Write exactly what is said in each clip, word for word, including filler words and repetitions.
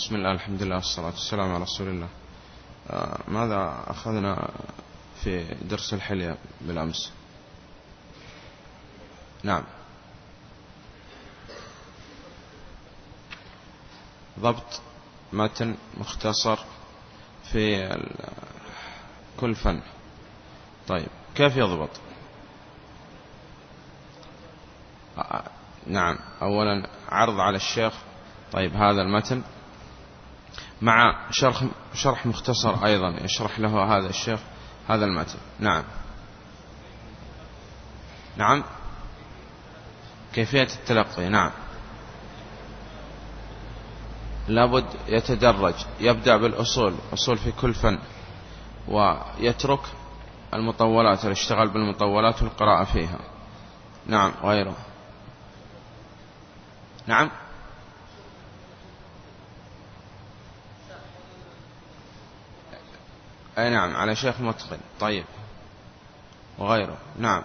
بسم الله الحمد لله والصلاة والسلام على رسول الله. آه ماذا أخذنا في درس الحلية بالأمس؟ نعم، ضبط متن مختصر في كل فن. طيب كيف يضبط؟ آه نعم، أولا عرض على الشيخ طيب هذا المتن مع شرح شرح مختصر أيضا يشرح له هذا الشيخ هذا المتن. نعم نعم كيفية التلقي. نعم لابد يتدرج، يبدأ بالأصول، أصول في كل فن، ويترك المطولات، يشتغل بالمطولات والقراءة فيها. نعم غيره. نعم أي نعم على شيخ متقن. طيب وغيره. نعم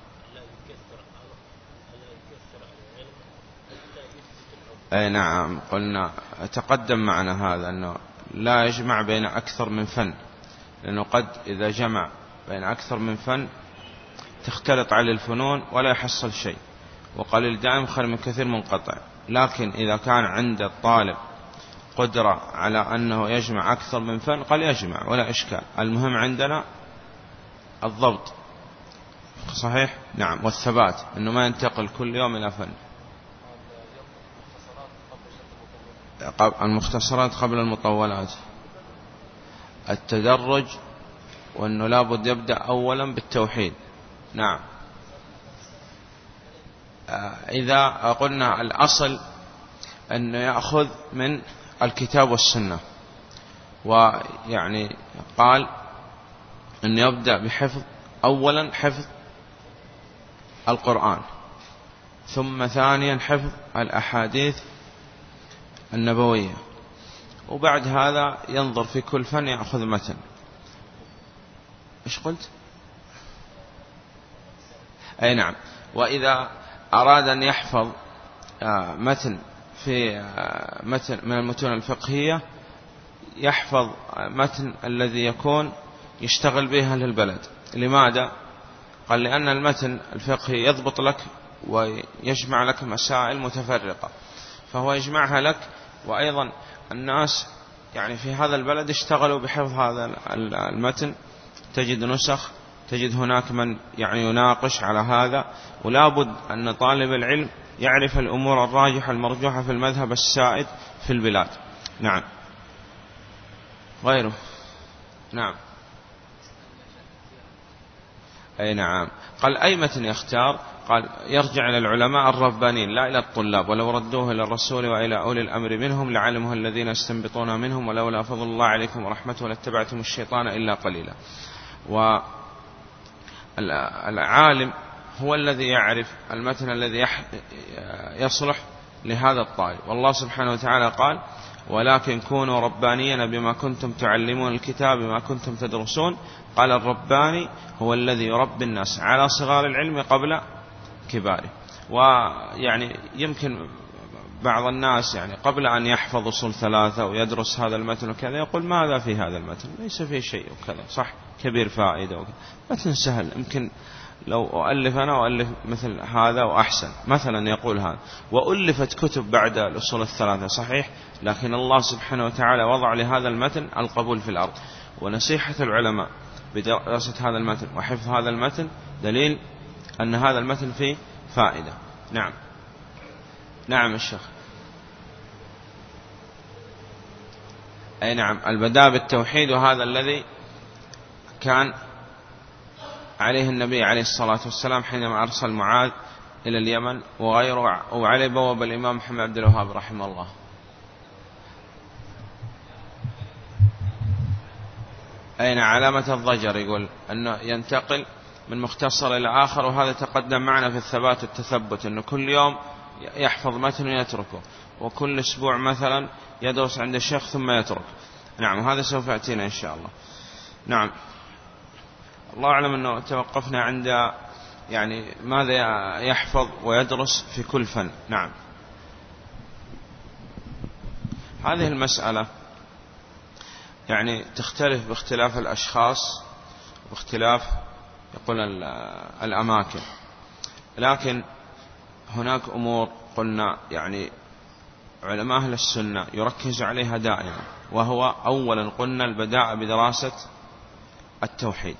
أي نعم قلنا تقدم معنا هذا أنه لا يجمع بين أكثر من فن، لأنه قد إذا جمع بين أكثر من فن تختلط على الفنون ولا يحصل شيء، وقليل دائم خير من كثير منقطع. لكن إذا كان عند الطالب قدرة على أنه يجمع أكثر من فن قال يجمع ولا إشكال، المهم عندنا الضبط. صحيح. نعم والثبات، أنه ما ينتقل كل يوم إلى فن. المختصرات قبل المطولات، التدرج، وأنه لابد يبدأ أولا بالتوحيد. نعم إذا قلنا الأصل أنه يأخذ من الكتاب والسنة، ويعني قال أن يبدأ بحفظ أولا حفظ القرآن، ثم ثانيا حفظ الأحاديث النبوية، وبعد هذا ينظر في كل فن يأخذ متن. إيش قلت؟ أي نعم. وإذا أراد أن يحفظ متن في متن من المتون الفقهية يحفظ متن الذي يكون يشتغل به أهل البلد. لماذا؟ قال لأن المتن الفقهي يضبط لك ويجمع لك مسائل متفرقة، فهو يجمعها لك. وأيضا الناس يعني في هذا البلد اشتغلوا بحفظ هذا المتن، تجد نسخ، تجد هناك من يعني يناقش على هذا. ولا بد أن طالب العلم يعرف الأمور الراجحة المرجوحة في المذهب السائد في البلاد. نعم غيره. نعم أي نعم. قال أي متن يختار؟ قال يرجع إلى العلماء الربانيين لا إلى الطلاب، ولو ردوه إلى الرسول وإلى أولي الأمر منهم لعلمه الذين يستنبطون منهم ولولا فضل الله عليكم ورحمته لاتبعتم الشيطان إلا قليلا. والعالم هو الذي يعرف المتن الذي يصلح لهذا الطالب. والله سبحانه وتعالى قال ولكن كونوا ربانيين بما كنتم تعلمون الكتاب بما كنتم تدرسون. قال الرباني هو الذي يربي الناس على صغار العلم قبل كباره. ويعني يمكن بعض الناس يعني قبل أن يحفظ أصول ثلاثة ويدرس هذا المتن وكذا يقول ماذا في هذا المتن؟ ليس فيه شيء وكذا. صح كبير فائدة وكذا. متن سهل، يمكن لو أؤلف أنا أؤلف مثل هذا وأحسن مثلا يقول هذا. وألفت كتب بعد الأصول الثلاثة صحيح، لكن الله سبحانه وتعالى وضع لهذا المتن القبول في الأرض. ونصيحة العلماء بدراسة هذا المتن وحفظ هذا المتن دليل أن هذا المتن فيه فائدة. نعم نعم الشيخ. أي نعم البداء بالتوحيد، وهذا الذي كان عليه النبي عليه الصلاة والسلام حينما أرسل معاذ إلى اليمن وغيره، وعليه بواب الإمام محمد عبد الوهاب رحمه الله. أين علامة الضجر؟ يقول أنه ينتقل من مختصر إلى آخر، وهذا تقدم معنا في الثبات والتثبت، أنه كل يوم يحفظ متن ويتركه، وكل أسبوع مثلا يدرس عند الشيخ ثم يترك. نعم وهذا سوف يأتينا إن شاء الله. نعم الله أعلم أنه توقفنا عند يعني ماذا يحفظ ويدرس في كل فن. نعم هذه المسألة يعني تختلف باختلاف الأشخاص واختلاف يقول الأماكن، لكن هناك أمور قلنا يعني علماء أهل السنة يركز عليها دائما، وهو أولا قلنا البداء بدراسة التوحيد.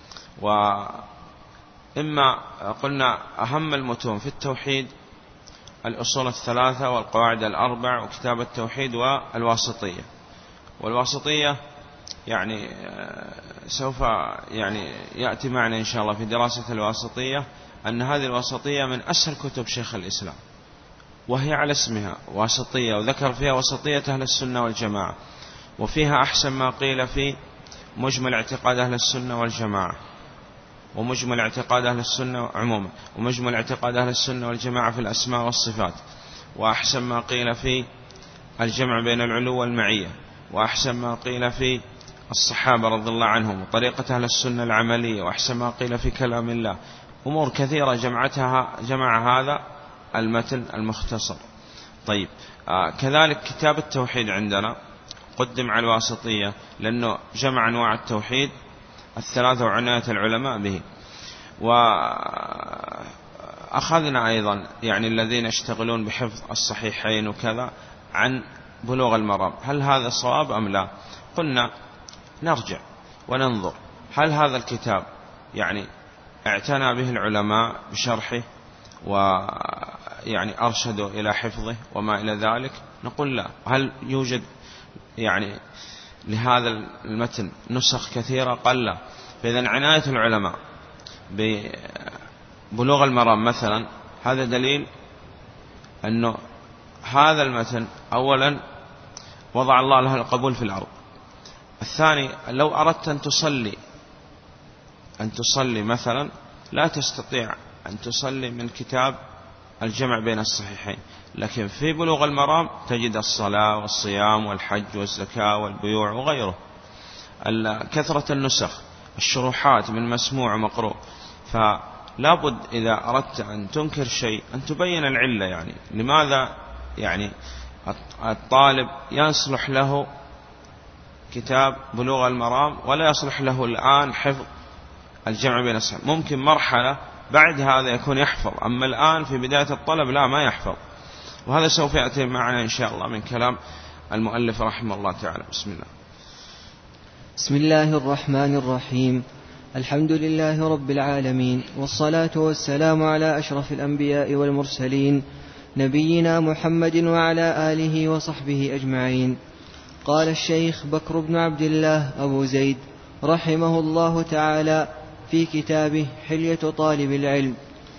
وإما قلنا أهم المتون في التوحيد الأصول الثلاثة والقواعد الأربع وكتاب التوحيد والواسطية. والواسطية يعني سوف يعني يأتي معنا إن شاء الله في دراسة الواسطية أن هذه الواسطية من أسهل كتب شيخ الإسلام، وهي على اسمها واسطية، وذكر فيها وسطية أهل السنة والجماعة، وفيها أحسن ما قيل في مجمل اعتقاد أهل السنة والجماعة، ومجمل اعتقاد أهل السنة عموما، ومجمل اعتقاد أهل السنة والجماعة في الأسماء والصفات، وأحسن ما قيل في الجمع بين العلو والمعية، وأحسن ما قيل في الصحابة رضي الله عنهم، وطريقة أهل السنة العملية، وأحسن ما قيل في كلام الله. أمور كثيرة جمعتها جمع هذا المتن المختصر. طيب آه كذلك كتاب التوحيد عندنا قدم على الواسطية لأنه جمع أنواع التوحيد الثلاثة وعناية العلماء به. وأخذنا أيضا يعني الذين يشتغلون بحفظ الصحيحين وكذا عن بلوغ المرام، هل هذا صواب أم لا؟ قلنا نرجع وننظر هل هذا الكتاب يعني اعتنى به العلماء بشرحه ويعني أرشدوا إلى حفظه وما إلى ذلك؟ نقول لا. هل يوجد يعني لهذا المتن نسخ كثيرة؟ قال لا. فإذا عناية العلماء ببلوغ المرام مثلا هذا دليل أنه هذا المتن أولا وضع الله له القبول في الأرض. الثاني لو أردت أن تصلي أن تصلي مثلا لا تستطيع أن تصلي من كتاب الجمع بين الصحيحين، لكن في بلوغ المرام تجد الصلاة والصيام والحج والزكاة والبيوع وغيره. كثرة النسخ، الشروحات من مسموع ومقروء. فلا بد إذا أردت أن تنكر شيء أن تبين العلة، يعني لماذا يعني الطالب يصلح له كتاب بلوغ المرام ولا يصلح له الآن حفظ الجمع بين الصحيحين؟ ممكن مرحلة بعد هذا يكون يحفظ، أما الآن في بداية الطلب لا ما يحفظ. وهذا سوف يأتي معنا إن شاء الله من كلام المؤلف رحمه الله تعالى. بسم الله. بسم الله الرحمن الرحيم. الحمد لله رب العالمين، والصلاة والسلام على أشرف الأنبياء والمرسلين نبينا محمد وعلى آله وصحبه أجمعين. قال الشيخ بكر بن عبد الله أبو زيد رحمه الله تعالى في كتابه حلية طالب العلم: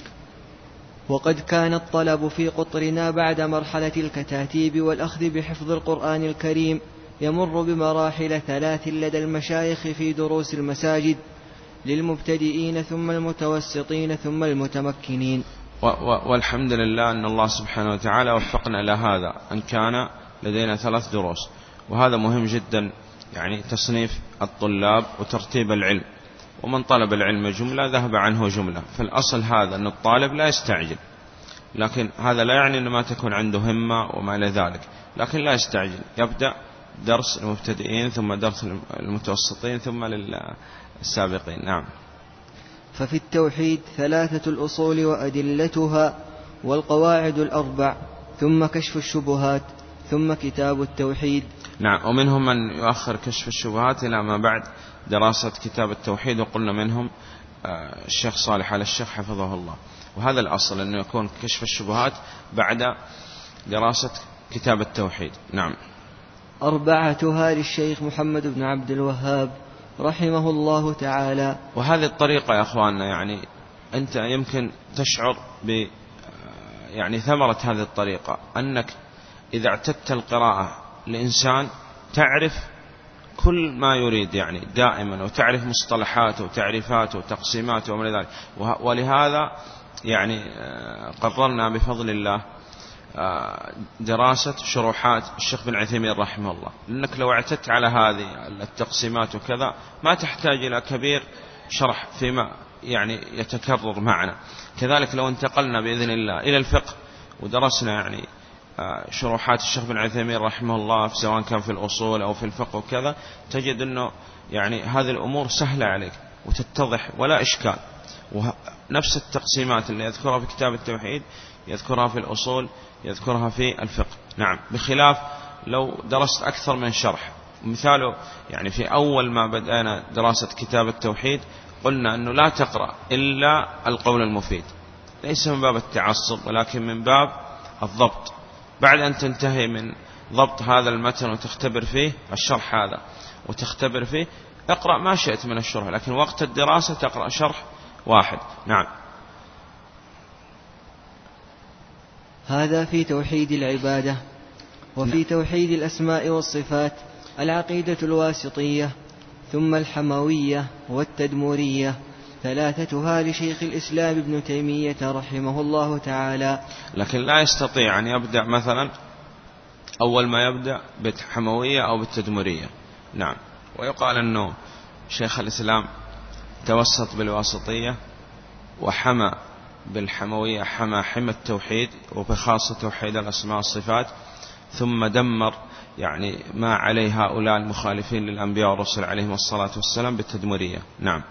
وقد كان الطلب في قطرنا بعد مرحلة الكتاتيب والأخذ بحفظ القرآن الكريم يمر بمراحل ثلاث لدى المشايخ في دروس المساجد، للمبتدئين ثم المتوسطين ثم المتمكنين. والحمد لله أن الله سبحانه وتعالى وفقنا إلى هذا، أن كان لدينا ثلاث دروس، وهذا مهم جدا، يعني تصنيف الطلاب وترتيب العلم. ومن طلب العلم جملة ذهب عنه جملة، فالأصل هذا أن الطالب لا يستعجل، لكن هذا لا يعني أن ما تكون عنده همة وما إلى ذلك، لكن لا يستعجل، يبدأ درس المبتدئين ثم درس المتوسطين ثم للسابقين. نعم. ففي التوحيد ثلاثة الأصول وأدلتها والقواعد الأربع، ثم كشف الشبهات، ثم كتاب التوحيد. نعم. ومنهم من يؤخر كشف الشبهات إلى ما بعد دراسة كتاب التوحيد، وقلنا منهم الشيخ صالح على الشيخ حفظه الله. وهذا الأصل أنه يكون كشف الشبهات بعد دراسة كتاب التوحيد. نعم. أربعتها للشيخ محمد بن عبد الوهاب رحمه الله تعالى. وهذه الطريقة يا أخواننا يعني أنت يمكن تشعر ب يعني ثمرة هذه الطريقة، أنك إذا اعتدت القراءة لإنسان تعرف كل ما يريد يعني دائما، وتعرف مصطلحاته وتعريفاته وتقسيماته ومن ذلك. ولهذا يعني قررنا بفضل الله دراسة شروحات الشيخ بن عثيمين رحمه الله، لأنك لو اعتدت على هذه التقسيمات وكذا ما تحتاج إلى كبير شرح فيما يعني يتكرر معنا. كذلك لو انتقلنا بإذن الله إلى الفقه ودرسنا يعني شروحات الشيخ بن عثيمين رحمه الله سواء كان في الأصول أو في الفقه وكذا، تجد أنه يعني هذه الأمور سهلة عليك وتتضح ولا إشكال. ونفس التقسيمات اللي يذكرها في كتاب التوحيد يذكرها في الأصول، يذكرها في الفقه. نعم، بخلاف لو درست أكثر من شرح. مثاله يعني في أول ما بدأنا دراسة كتاب التوحيد قلنا أنه لا تقرأ إلا القول المفيد، ليس من باب التعصب ولكن من باب الضبط. بعد أن تنتهي من ضبط هذا المتن وتختبر فيه الشرح هذا وتختبر فيه، اقرأ ما شئت من الشرح، لكن وقت الدراسة تقرأ شرح واحد. نعم. هذا في توحيد العبادة. وفي توحيد الأسماء والصفات العقيدة الواسطية، ثم الحموية والتدمورية، ثلاثتها لشيخ الإسلام ابن تيمية رحمه الله تعالى. لكن لا يستطيع أن يبدأ مثلا أول ما يبدأ بالحموية أو بالتدمورية. نعم. ويقال أنه شيخ الإسلام توسط بالواسطية وحمى بالحموية، حمى حمى التوحيد وبخاصة توحيد الأسماء والصفات، ثم دمر يعني ما عليه هؤلاء المخالفين للأنبياء والرسل عليهم الصلاة والسلام بالتدمرية. نعم.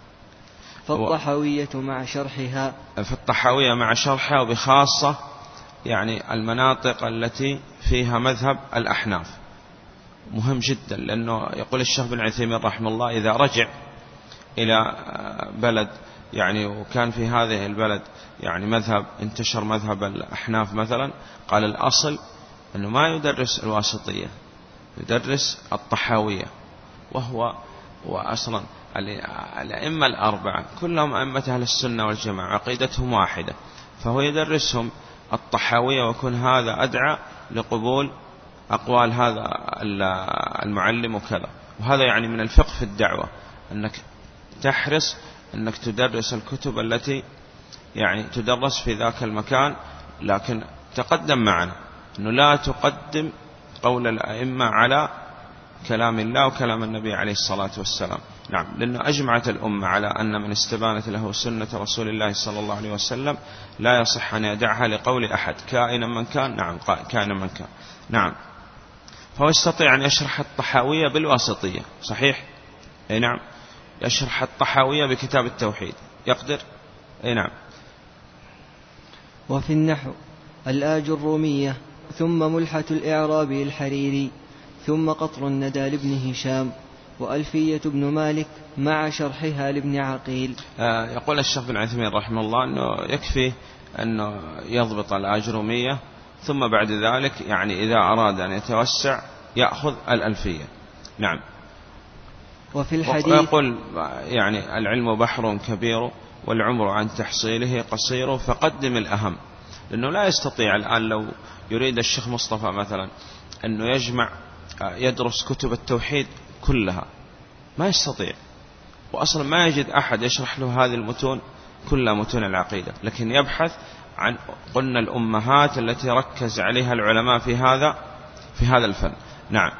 فالطحاوية مع شرحها فالطحاوية مع شرحها، وبخاصة يعني المناطق التي فيها مذهب الأحناف مهم جدا، لأنه يقول الشيخ بن عثيمين رحمه الله إذا رجع إلى بلد يعني وكان في هذه البلد يعني مذهب انتشر مذهب الأحناف مثلا، قال الأصل أنه ما يدرس الواسطية، يدرس الطحاوية. وهو وأصلا الأئمة الأربعة كلهم أئمة أهل السنة والجماعة عقيدتهم واحدة، فهو يدرسهم الطحاوية، ويكون هذا أدعى لقبول أقوال هذا المعلم وكذا. وهذا يعني من الفقه في الدعوة أنك تحرص أنك تدرس الكتب التي يعني تدرس في ذاك المكان، لكن تقدم معنا أنه لا تقدم قول الأئمة على كلام الله وكلام النبي عليه الصلاة والسلام. نعم، لأنه أجمعت الأمة على أن من استبانت له سنة رسول الله صلى الله عليه وسلم لا يصح أن يدعها لقول أحد كائنا من كان. نعم، كائنا من كان. نعم. فهو يستطيع أن يشرح الطحاوية بالواسطية، صحيح؟ أي نعم، يشرح الطحاوية بكتاب التوحيد، يقدر. أي نعم. وفي النحو الآج الرومية، ثم ملحة الإعرابي الحريري، ثم قطر الندى لابن هشام، وألفية ابن مالك مع شرحها لابن عقيل. آه يقول الشيخ بن عثيمين رحمه الله أنه يكفي أنه يضبط الآجرومية، ثم بعد ذلك يعني إذا أراد أن يتوسع يأخذ الألفية. نعم. وفي الحديث ويقول يعني العلم بحر كبير والعمر عن تحصيله قصير فقدم الأهم، لأنه لا يستطيع الآن لو يريد الشيخ مصطفى مثلا أنه يجمع يدرس كتب التوحيد كلها، ما يستطيع، وأصلا ما يجد أحد يشرح له هذه المتون كلها متون العقيدة، لكن يبحث عن قلنا الأمهات التي ركز عليها العلماء في هذا في هذا الفن. نعم.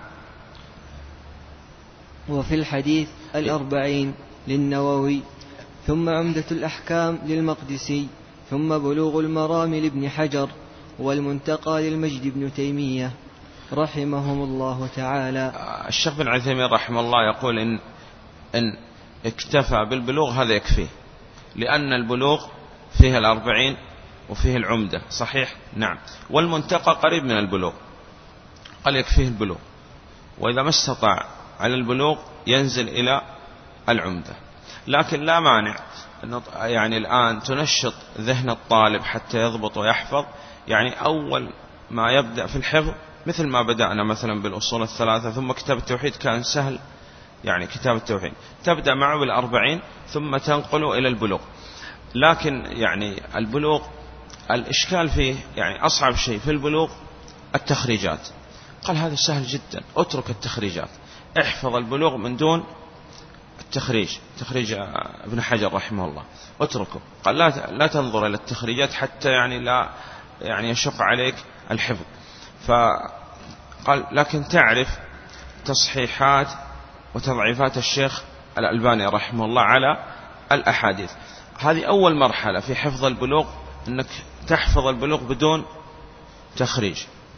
وفي الحديث الأربعين للنووي، ثم عمدة الأحكام للمقدسي، ثم بلوغ المرام لابن حجر، والمنتقى للمجد بن تيمية رحمهم الله تعالى. الشيخ بن عثيمين رحمه الله يقول إن, إن اكتفى بالبلوغ هذا يكفيه، لأن البلوغ فيه الأربعين وفيه العمدة، صحيح؟ نعم. والمنتقى قريب من البلوغ، قال يكفيه البلوغ، وإذا ما استطاع على البلوغ ينزل إلى العمدة. لكن لا مانع يعني الآن تنشط ذهن الطالب حتى يضبط ويحفظ، يعني أول ما يبدأ في الحفظ مثل ما بدأنا مثلا بالأصول الثلاثة، ثم كتاب التوحيد كان سهل، يعني كتاب التوحيد تبدأ معه بالأربعين ثم تنقل إلى البلوغ. لكن يعني البلوغ الإشكال فيه يعني أصعب شيء في البلوغ التخريجات. قال هذا سهل جدا، اترك التخريجات، احفظ البلوغ من دون التخريج، تخريج ابن حجر رحمه الله اتركه. قال لا لا تنظر إلى التخريجات حتى يعني لا يعني يشق عليك الحفظ. فقال لكن تعرف تصحيحات وتضعيفات الشيخ الألباني رحمه الله على الأحاديث. هذه أول مرحلة في حفظ البلوغ، أنك تحفظ البلوغ بدون تخريج،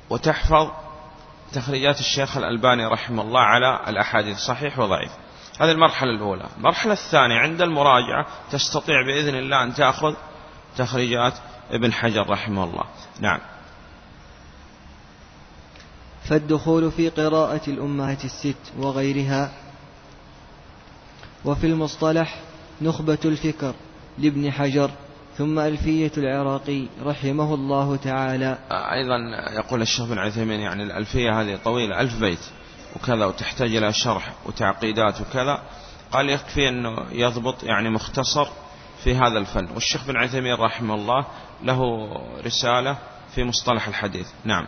وتحفظ تخريجات الشيخ الألباني رحمه الله على الأحاديث صحيح وضعيف. هذه المرحلة الأولى. المرحلة الثانية عند المراجعة تستطيع بإذن الله أن تأخذ تخريجات ابن حجر رحمه الله. نعم. فالدخول في قراءة الأمهات الست وغيرها. وفي المصطلح نخبة الفكر لابن حجر، ثم ألفية العراقي رحمه الله تعالى. أيضا يقول الشيخ بن عثيمين يعني الألفية هذه طويلة ألف بيت وكذا وتحتاج إلى شرح وتعقيدات وكذا، قال يكفي أنه يضبط يعني مختصر في هذا الفن. والشيخ بن عثيمين رحمه الله له رسالة في مصطلح الحديث. نعم.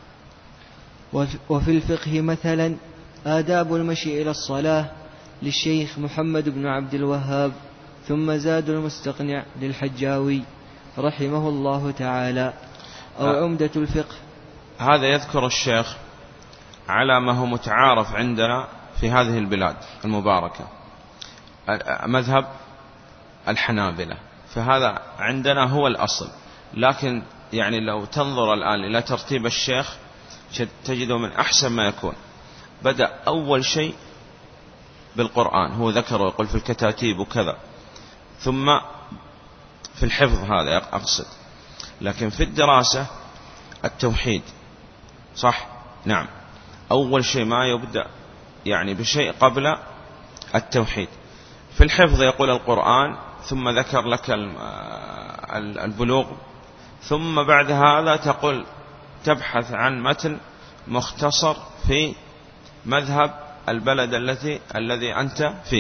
وفي الفقه مثلا آداب المشي إلى الصلاة للشيخ محمد بن عبد الوهاب، ثم زاد المستقنع للحجاوي رحمه الله تعالى، أو عمدة الفقه. هذا يذكر الشيخ على ما هو متعارف عندنا في هذه البلاد المباركة، مذهب الحنابلة، فهذا عندنا هو الأصل. لكن يعني لو تنظر الآن إلى ترتيب الشيخ تجده من أحسن ما يكون. بدأ أول شيء بالقرآن، هو ذكر ويقول في الكتاتيب وكذا، ثم في الحفظ هذا أقصد، لكن في الدراسة التوحيد صح. نعم. أول شيء ما يبدأ يعني بشيء قبل التوحيد. في الحفظ يقول القرآن، ثم ذكر لك البلوغ، ثم بعد هذا تقول تبحث عن متن مختصر في مذهب البلد التي الذي أنت فيه.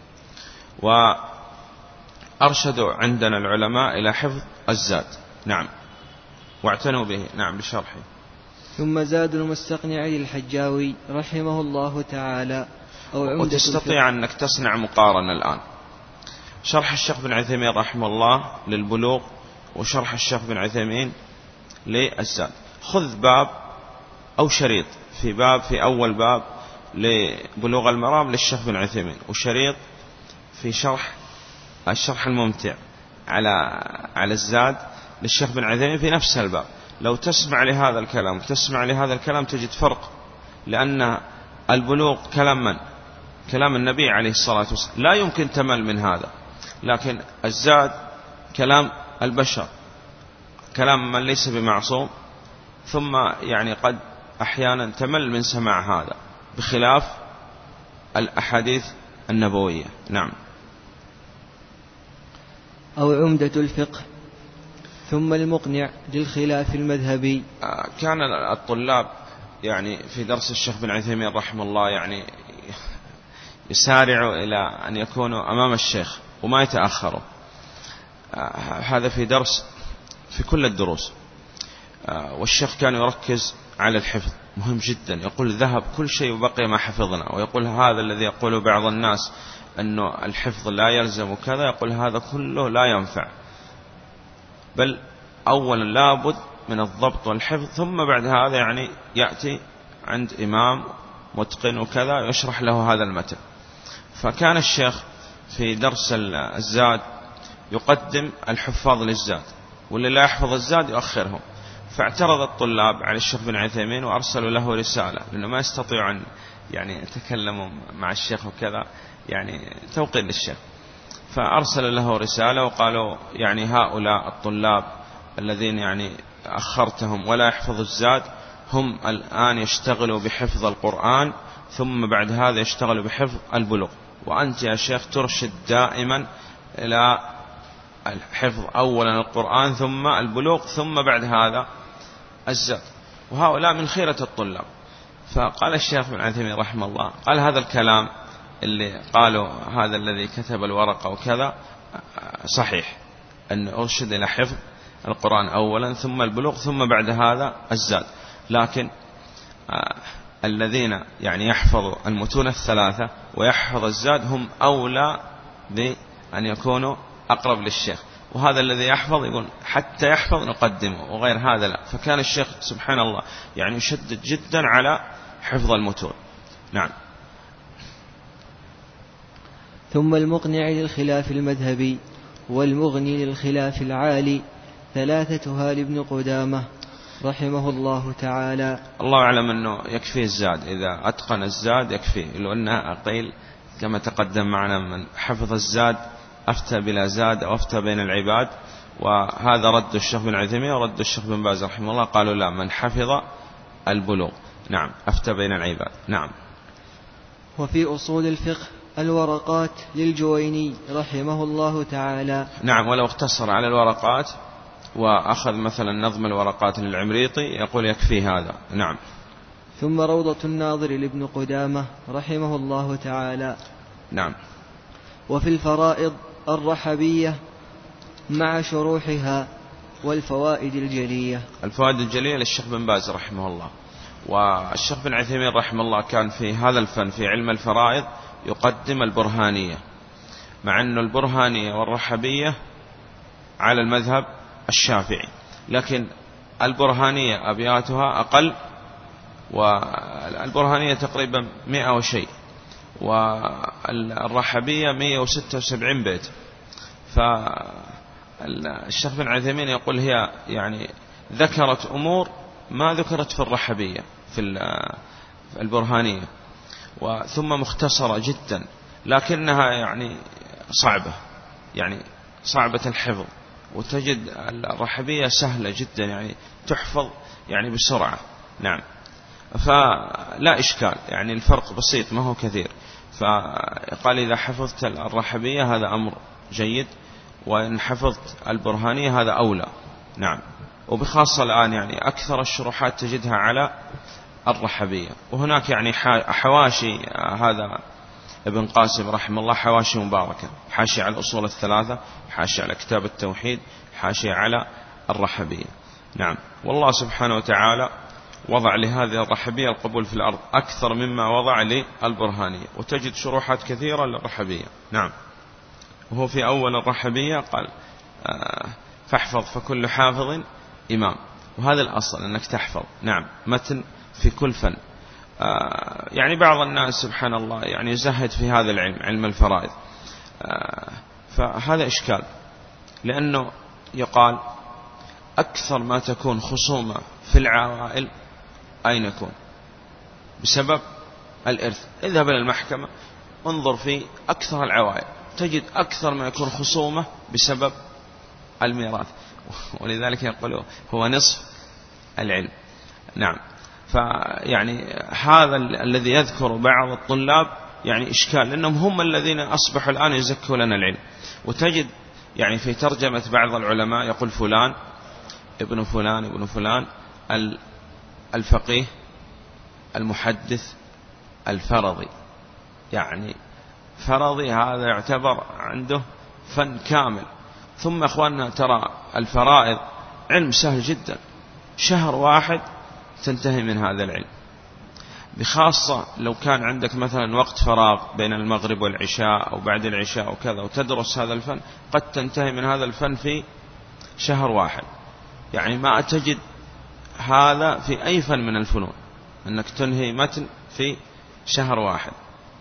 وأرشدوا عندنا العلماء إلى حفظ الزاد. نعم. واعتنوا به. نعم بشرحه. ثم زاد المستقنع للحجاوي رحمه الله تعالى، أو عمدة. وتستطيع أنك تصنع مقارنة الآن. شرح الشيخ بن عثيمين رحمه الله للبلوغ وشرح الشيخ بن عثيمين للزاد. خذ باب أو شريط في باب في أول باب لبلوغ المرام للشيخ بن عثيمين، وشريط في شرح الشرح الممتع على على الزاد للشيخ بن عثيمين في نفس الباب. لو تسمع لهذا الكلام تسمع لهذا الكلام تجد فرق، لأن البلوغ كلام من؟ كلام النبي عليه الصلاة والسلام، لا يمكن تمل من هذا. لكن الزاد كلام البشر، كلام من ليس بمعصوم، ثم يعني قد أحيانا تمل من سماع هذا، بخلاف الأحاديث النبوية. نعم. أو عمدة الفقه. ثم المقنع للخلاف المذهبي. كان الطلاب يعني في درس الشيخ بن عثيمين رحمه الله يعني يسارعوا إلى أن يكونوا أمام الشيخ وما يتأخروا. هذا في درس في كل الدروس. والشيخ كان يركز على الحفظ، مهم جدا. يقول ذهب كل شيء وبقي ما حفظنا. ويقول هذا الذي يقول بعض الناس أنه الحفظ لا يلزم كذا، يقول هذا كله لا ينفع، بل أولا لابد من الضبط والحفظ، ثم بعد هذا يعني يأتي عند إمام متقن وكذا يشرح له هذا المتن. فكان الشيخ في درس الزاد يقدم الحفاظ للزاد، واللي لا يحفظ الزاد يؤخرهم. فاعترض الطلاب على الشيخ بن عثيمين وأرسلوا له رسالة، لأنه ما يستطيعوا أن يعني يتكلموا مع الشيخ وكذا، يعني توقير للشيخ. فأرسل له رسالة وقالوا يعني هؤلاء الطلاب الذين يعني أخرتهم ولا يحفظ الزاد هم الآن يشتغلوا بحفظ القرآن، ثم بعد هذا يشتغلوا بحفظ البلوغ، وأنت يا شيخ ترشد دائما إلى الحفظ أولا القرآن ثم البلوغ ثم بعد هذا الزاد، وهؤلاء من خيرة الطلاب. فقال الشيخ بن عثيمين رحمه الله، قال هذا الكلام اللي قالوا هذا الذي كتب الورقة وكذا صحيح، أن أرشد إلى حفظ القرآن أولا ثم البلوغ ثم بعد هذا الزاد، لكن آه الذين يعني يحفظوا المتون الثلاثة ويحفظ الزاد هم أولى بأن يكونوا أقرب للشيخ. وهذا الذي يحفظ يقول حتى يحفظ نقدمه، وغير هذا لا. فكان الشيخ سبحان الله يعني يشدد جدا على حفظ المتون. نعم. ثم المقنع للخلاف المذهبي والمغني للخلاف العالي، ثلاثتها لابن قدامة. رحمه الله تعالى. الله أعلم أنه يكفي الزاد، إذا أتقن الزاد يكفي، لو أنها قيل كما تقدم معنا من حفظ الزاد أفتى بلا زاد أو أفتى بين العباد، وهذا رد الشيخ بن عثيمين ورد الشيخ بن باز رحمه الله، قالوا لا، من حفظ البلوغ نعم أفتى بين العباد. نعم. وفي أصول الفقه الورقات للجويني رحمه الله تعالى. نعم، ولو اقتصر على الورقات وأخذ مثلا نظم الورقات للعمريطي يقول يكفي هذا. نعم. ثم روضة الناظر لابن قدامة رحمه الله تعالى. نعم. وفي الفرائض الرحبية مع شروحها والفوائد الجلية. الفوائد الجلية للشيخ بن باز رحمه الله، والشيخ بن عثيمين رحمه الله كان في هذا الفن في علم الفرائض يقدم البرهانية، مع أن البرهانية والرحبية على المذهب الشافعي، لكن البرهانية أبياتها أقل، والبرهانية تقريبا مئة وشيء، والرحبية مئة وستة وسبعين بيت. فالشيخ بن عثيمين يقول هي يعني ذكرت أمور ما ذكرت في الرحبية في البرهانية، وثم مختصرة جدا، لكنها يعني صعبة، يعني صعبة الحفظ، وتجد الرحبية سهلة جدا يعني تحفظ يعني بسرعة. نعم. فلا إشكال، يعني الفرق بسيط ما هو كثير. فقال إذا حفظت الرحبية هذا أمر جيد، وإن حفظت البرهانية هذا أولى. نعم. وبخاصة الآن يعني أكثر الشروحات تجدها على الرحبية، وهناك يعني حواشي، هذا ابن قاسم رحمه الله حواشي مباركة، حاشي على الأصول الثلاثة، حاشي على كتاب التوحيد، حاشي على الرحبية. نعم. والله سبحانه وتعالى وضع لهذه الرحبية القبول في الأرض أكثر مما وضع للبرهانية، وتجد شروحات كثيرة للرحبية. نعم. وهو في أول الرحبية قال آه فاحفظ فكل حافظ إمام، وهذا الأصل أنك تحفظ. نعم. متن في كل فن. آه يعني بعض الناس سبحان الله يعني يزهد في هذا العلم، علم الفرائض، آه فهذا إشكال، لأنه يقال أكثر ما تكون خصومة في العوائل أين يكون؟ بسبب الإرث. اذهب إلى المحكمة انظر في أكثر العوائل تجد أكثر ما يكون خصومة بسبب الميراث، ولذلك يقولوا هو نصف العلم. نعم. فيعني هذا الذي يذكر بعض الطلاب يعني إشكال، لأنهم هم الذين أصبحوا الآن يزكوا لنا العلم. وتجد يعني في ترجمة بعض العلماء يقول فلان ابن فلان ابن فلان الفقيه المحدث الفرضي، يعني فرضي هذا يعتبر عنده فن كامل. ثم أخواننا ترى الفرائض علم سهل جدا، شهر واحد تنتهي من هذا العلم، بخاصة لو كان عندك مثلا وقت فراغ بين المغرب والعشاء أو بعد العشاء وكذا وتدرس هذا الفن، قد تنتهي من هذا الفن في شهر واحد. يعني ما تجد هذا في أي فن من الفنون أنك تنهي متن في شهر واحد.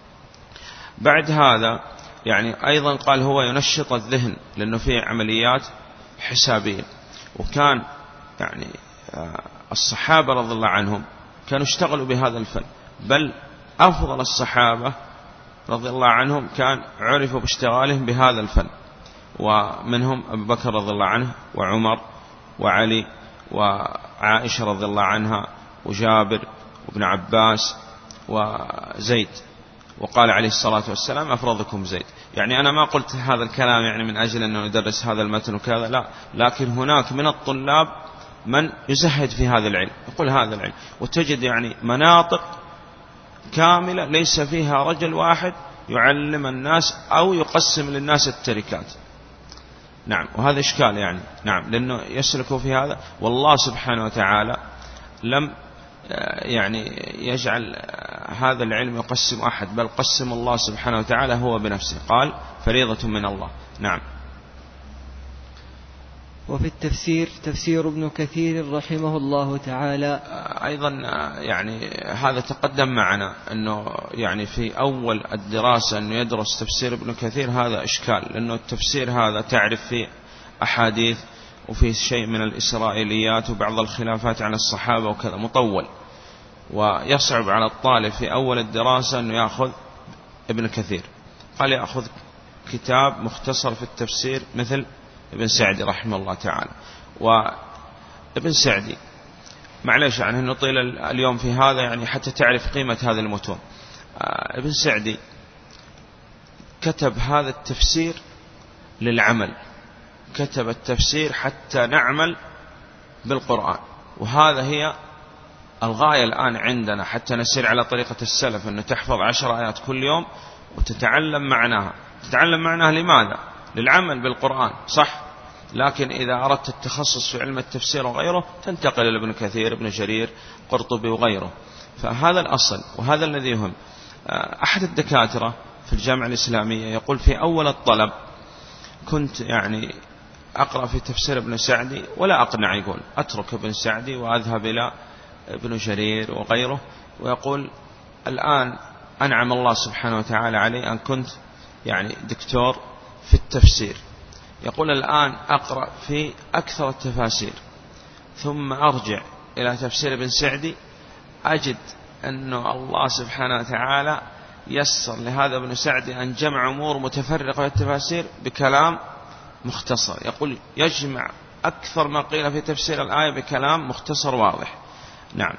بعد هذا يعني أيضا قال هو ينشط الذهن، لأنه فيه عمليات حسابية. وكان يعني الصحابة رضي الله عنهم كانوا اشتغلوا بهذا الفن، بل أفضل الصحابة رضي الله عنهم كان عرفوا باشتغالهم بهذا الفن، ومنهم أبو بكر رضي الله عنه وعمر وعلي وعائشة رضي الله عنها وجابر وابن عباس وزيد. وقال عليه الصلاة والسلام أفرضكم زيد. يعني أنا ما قلت هذا الكلام يعني من أجل أنه يدرس هذا المتن وكذا، لا، لكن هناك من الطلاب من يزهد في هذا العلم، يقول هذا العلم، وتجد يعني مناطق كاملة ليس فيها رجل واحد يعلم الناس أو يقسم للناس التركات. نعم. وهذا إشكال يعني. نعم. لأنه يسلكوا في هذا، والله سبحانه وتعالى لم يعني يجعل هذا العلم يقسم أحد، بل قسم الله سبحانه وتعالى هو بنفسه، قال فريضة من الله. نعم. وفي التفسير تفسير ابن كثير رحمه الله تعالى أيضا يعني هذا تقدم معنا أنه يعني في أول الدراسة أنه يدرس تفسير ابن كثير، هذا إشكال، لأنه التفسير هذا تعرف فيه أحاديث وفيه شيء من الإسرائيليات وبعض الخلافات عن الصحابة وكذا، مطول، ويصعب على الطالب في أول الدراسة أنه يأخذ ابن كثير. قال يأخذ كتاب مختصر في التفسير مثل ابن سعدي رحمه الله تعالى. وابن سعدي معلش يعني نطيل اليوم في هذا يعني حتى تعرف قيمة هذه المتون. ابن سعدي كتب هذا التفسير للعمل، كتب التفسير حتى نعمل بالقرآن، وهذا هي الغاية الآن عندنا حتى نسير على طريقة السلف، أنه تحفظ عشر آيات كل يوم وتتعلم معناها. تتعلم معناها لماذا؟ للعمل بالقرآن، صح؟ لكن إذا أردت التخصص في علم التفسير وغيره تنتقل إلى ابن كثير، ابن جرير، قرطبي وغيره. فهذا الأصل وهذا الذي يهم. أحد الدكاترة في الجامعة الإسلامية يقول في أول الطلب كنت يعني أقرأ في تفسير ابن سعدي ولا أقنع، يقول أترك ابن سعدي وأذهب إلى ابن جرير وغيره. ويقول الآن أنعم الله سبحانه وتعالى علي أن كنت يعني دكتور في التفسير. يقول الآن أقرأ في أكثر التفاسير ثم أرجع إلى تفسير ابن سعدي أجد أن الله سبحانه وتعالى يسر لهذا ابن سعدي أن جمع أمور متفرقة في التفاسير بكلام مختصر. يقول يجمع أكثر ما قيل في تفسير الآية بكلام مختصر واضح. نعم.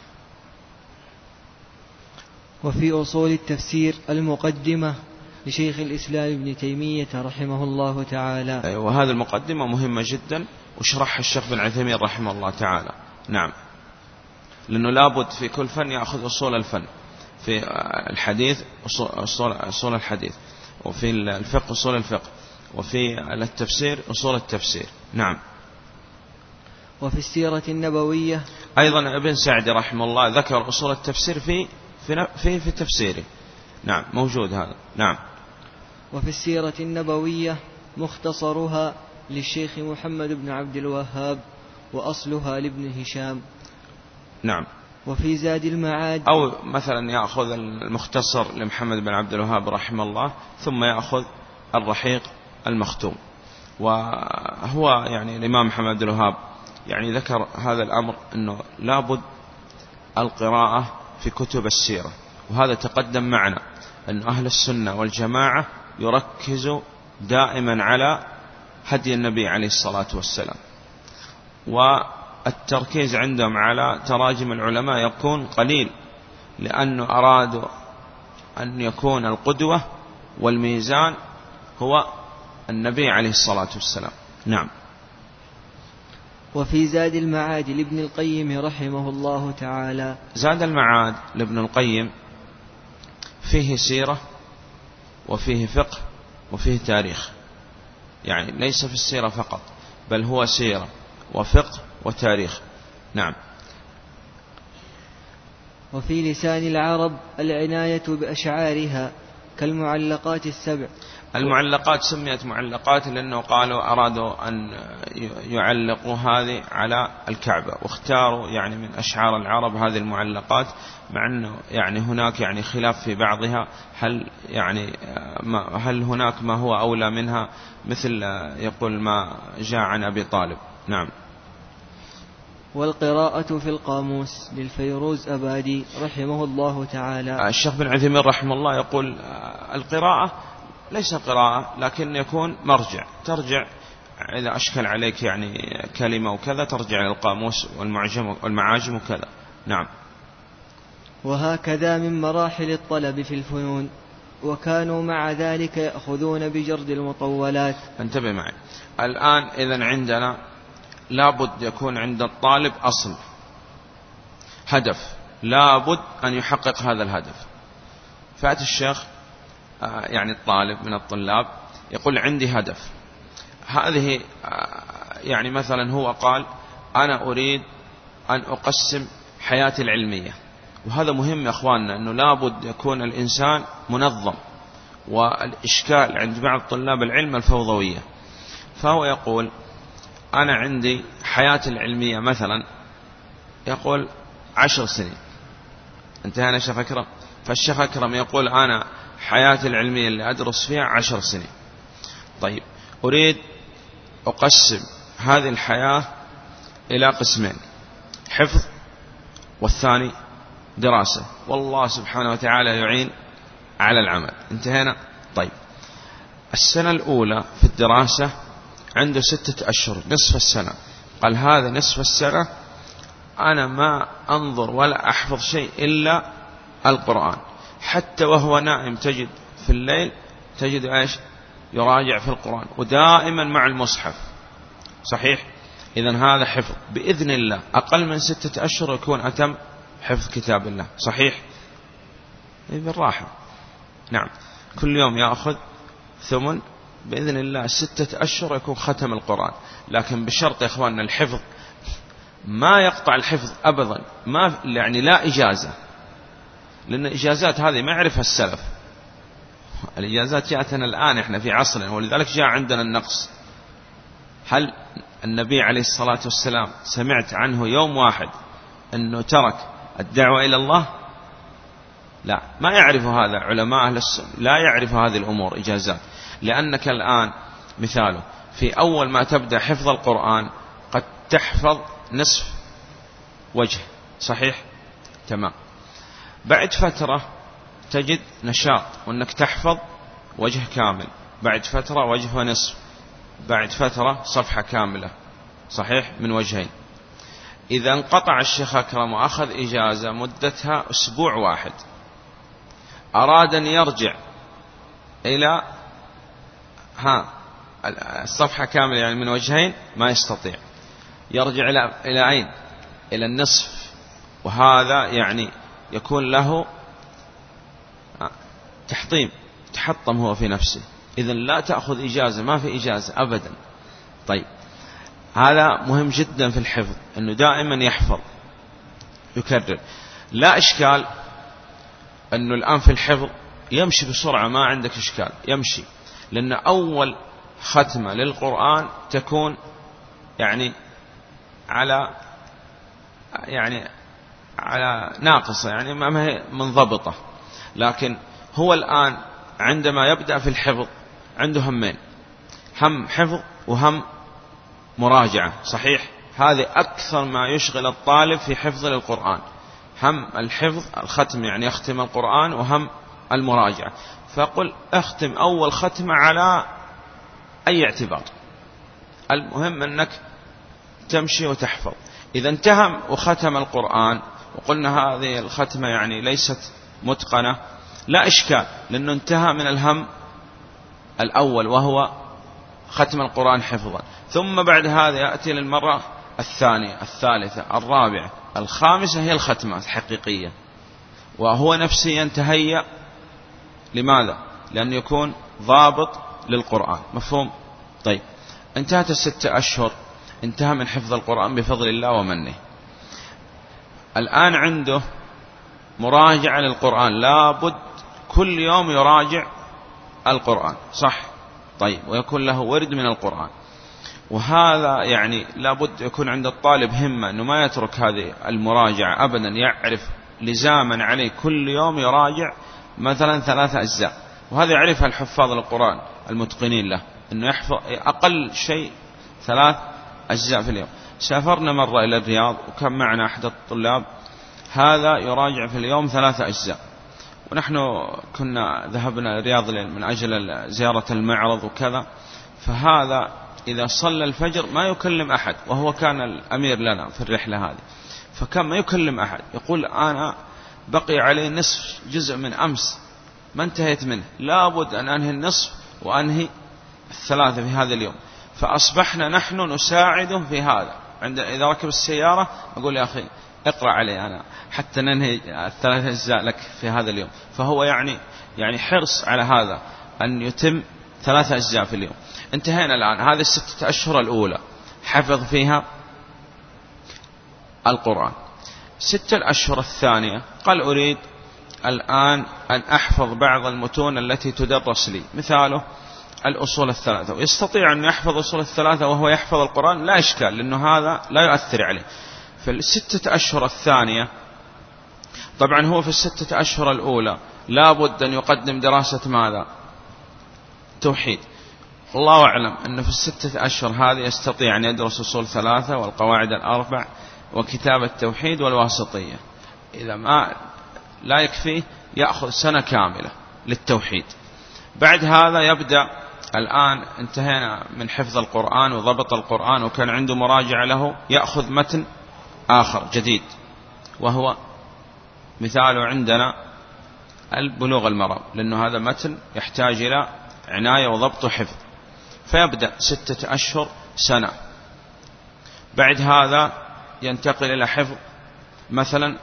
وفي أصول التفسير المقدمة لشيخ الإسلام ابن تيمية رحمه الله تعالى. وهذه المقدمة مهمة جدا وشرحها الشيخ بن عثيمين رحمه الله تعالى. نعم، لأنه لابد في كل فن يأخذ أصول الفن. في الحديث أصول, أصول الحديث، وفي الفقه أصول الفقه، وفي التفسير أصول التفسير. نعم. وفي السيرة النبوية أيضا ابن سعدي رحمه الله ذكر أصول التفسير في في في, في تفسيره. نعم، موجود هذا. نعم. وفي السيرة النبوية مختصرها للشيخ محمد بن عبد الوهاب وأصلها لابن هشام. نعم. وفي زاد المعاد، أو مثلا يأخذ المختصر لمحمد بن عبد الوهاب رحمه الله ثم يأخذ الرحيق المختوم. وهو يعني الإمام محمد بن عبد الوهاب يعني ذكر هذا الأمر أنه لابد القراءة في كتب السيرة، وهذا تقدم معنا أن أهل السنة والجماعة يركزوا دائما على هدي النبي عليه الصلاة والسلام، والتركيز عندهم على تراجم العلماء يكون قليل، لأنه أرادوا أن يكون القدوة والميزان هو النبي عليه الصلاة والسلام. نعم. وفي زاد المعاد لابن القيم رحمه الله تعالى. زاد المعاد لابن القيم فيه سيرة وفيه فقه وفيه تاريخ، يعني ليس في السيرة فقط بل هو سيرة وفقه وتاريخ. نعم. وفي لسان العرب العناية بأشعارها كالمعلقات السبع. المعلقات سميت معلقات لأنه قالوا أرادوا أن يعلقوا هذه على الكعبة، واختاروا يعني من أشعار العرب هذه المعلقات، مع أنه يعني هناك يعني خلاف في بعضها، هل يعني ما هل هناك ما هو أولى منها، مثل يقول ما جاء عن أبي طالب. نعم. والقراءة في القاموس للفيروز أبادي رحمه الله تعالى. الشيخ بن عثيمين رحمه الله يقول القراءة ليس قراءة لكن يكون مرجع، ترجع إذا أشكل عليك يعني كلمة وكذا ترجع إلى القاموس والمعجم والمعاجم وكذا. نعم. وهكذا من مراحل الطلب في الفنون، وكانوا مع ذلك يأخذون بجرد المطولات. انتبه معي الآن، إذن عندنا لابد يكون عند الطالب أصل، هدف، لابد أن يحقق هذا الهدف. فأتى الشيخ يعني الطالب من الطلاب يقول عندي هدف، هذه يعني مثلا هو قال أنا أريد أن أقسم حياتي العلمية، وهذا مهم يا أخواننا، أنه لابد يكون الإنسان منظم، والإشكال عند بعض طلاب العلم الفوضوية. فهو يقول أنا عندي حياتي العلمية مثلا يقول عشر سنين، انتهينا شيخ أكرم. فالشيخ أكرم يقول أنا حياتي العلمية اللي أدرس فيها عشر سنين. طيب أريد أقسم هذه الحياة إلى قسمين: حفظ، والثاني دراسة، والله سبحانه وتعالى يعين على العمل. انتهينا. طيب، السنة الأولى في الدراسة عنده ستة أشهر، نصف السنة. قال هذا نصف السنة أنا ما أنظر ولا أحفظ شيء إلا القرآن، حتى وهو نائم تجد في الليل تجد إيش؟ يراجع في القرآن، ودائما مع المصحف. صحيح؟ إذن هذا حفظ بإذن الله. أقل من ستة أشهر يكون أتم حفظ كتاب الله. صحيح؟ بالراحة. نعم، كل يوم يأخذ ثمن بإذن الله ستة أشهر يكون ختم القرآن. لكن بشرط يا إخواننا الحفظ ما يقطع الحفظ أبدا، ما يعني لا إجازة، لأن الإجازات هذه ما يعرفها السلف. الإجازات جاءتنا الآن إحنا في عصرنا، ولذلك جاء عندنا النقص. هل النبي عليه الصلاة والسلام سمعت عنه يوم واحد أنه ترك الدعوة إلى الله؟ لا، ما يعرف هذا علماء أهل السنة، لا يعرف هذه الأمور إجازات. لأنك الآن مثاله في أول ما تبدأ حفظ القرآن قد تحفظ نصف وجه. صحيح؟ تمام. بعد فترة تجد نشاط وأنك تحفظ وجه كامل، بعد فترة وجه ونصف، بعد فترة صفحة كاملة. صحيح؟ من وجهين. إذا انقطع الشيخ أكرم وأخذ إجازة مدتها أسبوع واحد، أراد أن يرجع إلى ها الصفحة كاملة يعني من وجهين، ما يستطيع. يرجع إلى إلى أين؟ إلى النصف، وهذا يعني يكون له تحطيم، تحطم هو في نفسه. إذن لا تأخذ إجازة، ما في إجازة أبدا. طيب، هذا مهم جدا في الحفظ، أنه دائما يحفظ يكرر. لا إشكال أنه الآن في الحفظ يمشي بسرعة، ما عندك إشكال، يمشي، لأن أول ختمة للقرآن تكون يعني على يعني على ناقصة، يعني ما هي منضبطة. لكن هو الآن عندما يبدأ في الحفظ عنده همين: هم حفظ وهم مراجعة. صحيح؟ هذه أكثر ما يشغل الطالب في حفظ للقرآن، هم الحفظ الختم يعني يختم القرآن، وهم المراجعة. فقل اختم أول ختمة على أي اعتبار، المهم أنك تمشي وتحفظ. إذا انتهى وختم القرآن وقلنا هذه الختمة يعني ليست متقنة، لا إشكال، لأنه انتهى من الهم الأول وهو ختم القرآن حفظا. ثم بعد هذا يأتي للمرة الثانية، الثالثة، الرابعة، الخامسة هي الختمات الحقيقية، وهو نفسيا تهيأ. لماذا؟ لأن يكون ضابط للقرآن. مفهوم؟ طيب، انتهت الستة أشهر، انتهى من حفظ القرآن بفضل الله ومنه. الآن عنده مراجعة للقرآن، لابد كل يوم يراجع القرآن. صح؟ طيب، ويكون له ورد من القرآن. وهذا يعني لابد يكون عند الطالب همة أنه ما يترك هذه المراجعة أبدا، يعرف لزاما عليه كل يوم يراجع مثلا ثلاثة أجزاء. وهذا يعرفها الحفاظ القرآن المتقنين له، أنه يحفظ أقل شيء ثلاث أجزاء في اليوم. سافرنا مرة إلى الرياض وكان معنا أحد الطلاب هذا يراجع في اليوم ثلاثة أجزاء، ونحن كنا ذهبنا الرياض من أجل زيارة المعرض وكذا. فهذا إذا صلى الفجر ما يكلم أحد، وهو كان الأمير لنا في الرحلة هذه، فكان ما يكلم أحد. يقول أنا بقي عليه نصف جزء من أمس ما انتهيت منه، لابد أن أنهي النصف وأنهي الثلاثة في هذا اليوم. فأصبحنا نحن نساعده في هذا. عند إذا ركب السيارة أقول يا أخي اقرأ علي أنا حتى ننهي الثلاثة أجزاء لك في هذا اليوم. فهو يعني يعني حرص على هذا أن يتم ثلاثة أجزاء في اليوم. انتهينا الآن هذه الستة أشهر الأولى حفظ فيها القرآن. ستة الأشهر الثانية قال أريد الآن أن أحفظ بعض المتون التي تدرس لي، مثاله الأصول الثلاثة، ويستطيع أن يحفظ أصول الثلاثة وهو يحفظ القرآن، لا إشكال، لأنه هذا لا يؤثر عليه. في الستة أشهر الثانية طبعا هو في الستة أشهر الأولى لا بد أن يقدم دراسة ماذا؟ توحيد. الله أعلم أنه في الستة أشهر هذه يستطيع أن يدرس أصول ثلاثة والقواعد الأربع وكتاب التوحيد والواسطية. إذا ما لا يكفيه يأخذ سنة كاملة للتوحيد. بعد هذا يبدأ، الآن انتهينا من حفظ القرآن وضبط القرآن وكان عنده مراجعة له، يأخذ متن آخر جديد، وهو مثاله عندنا البلوغ المرام، لأنه هذا متن يحتاج إلى عناية وضبط وحفظ، فيبدأ ستة أشهر سنة. بعد هذا ينتقل إلى حفظ مثلا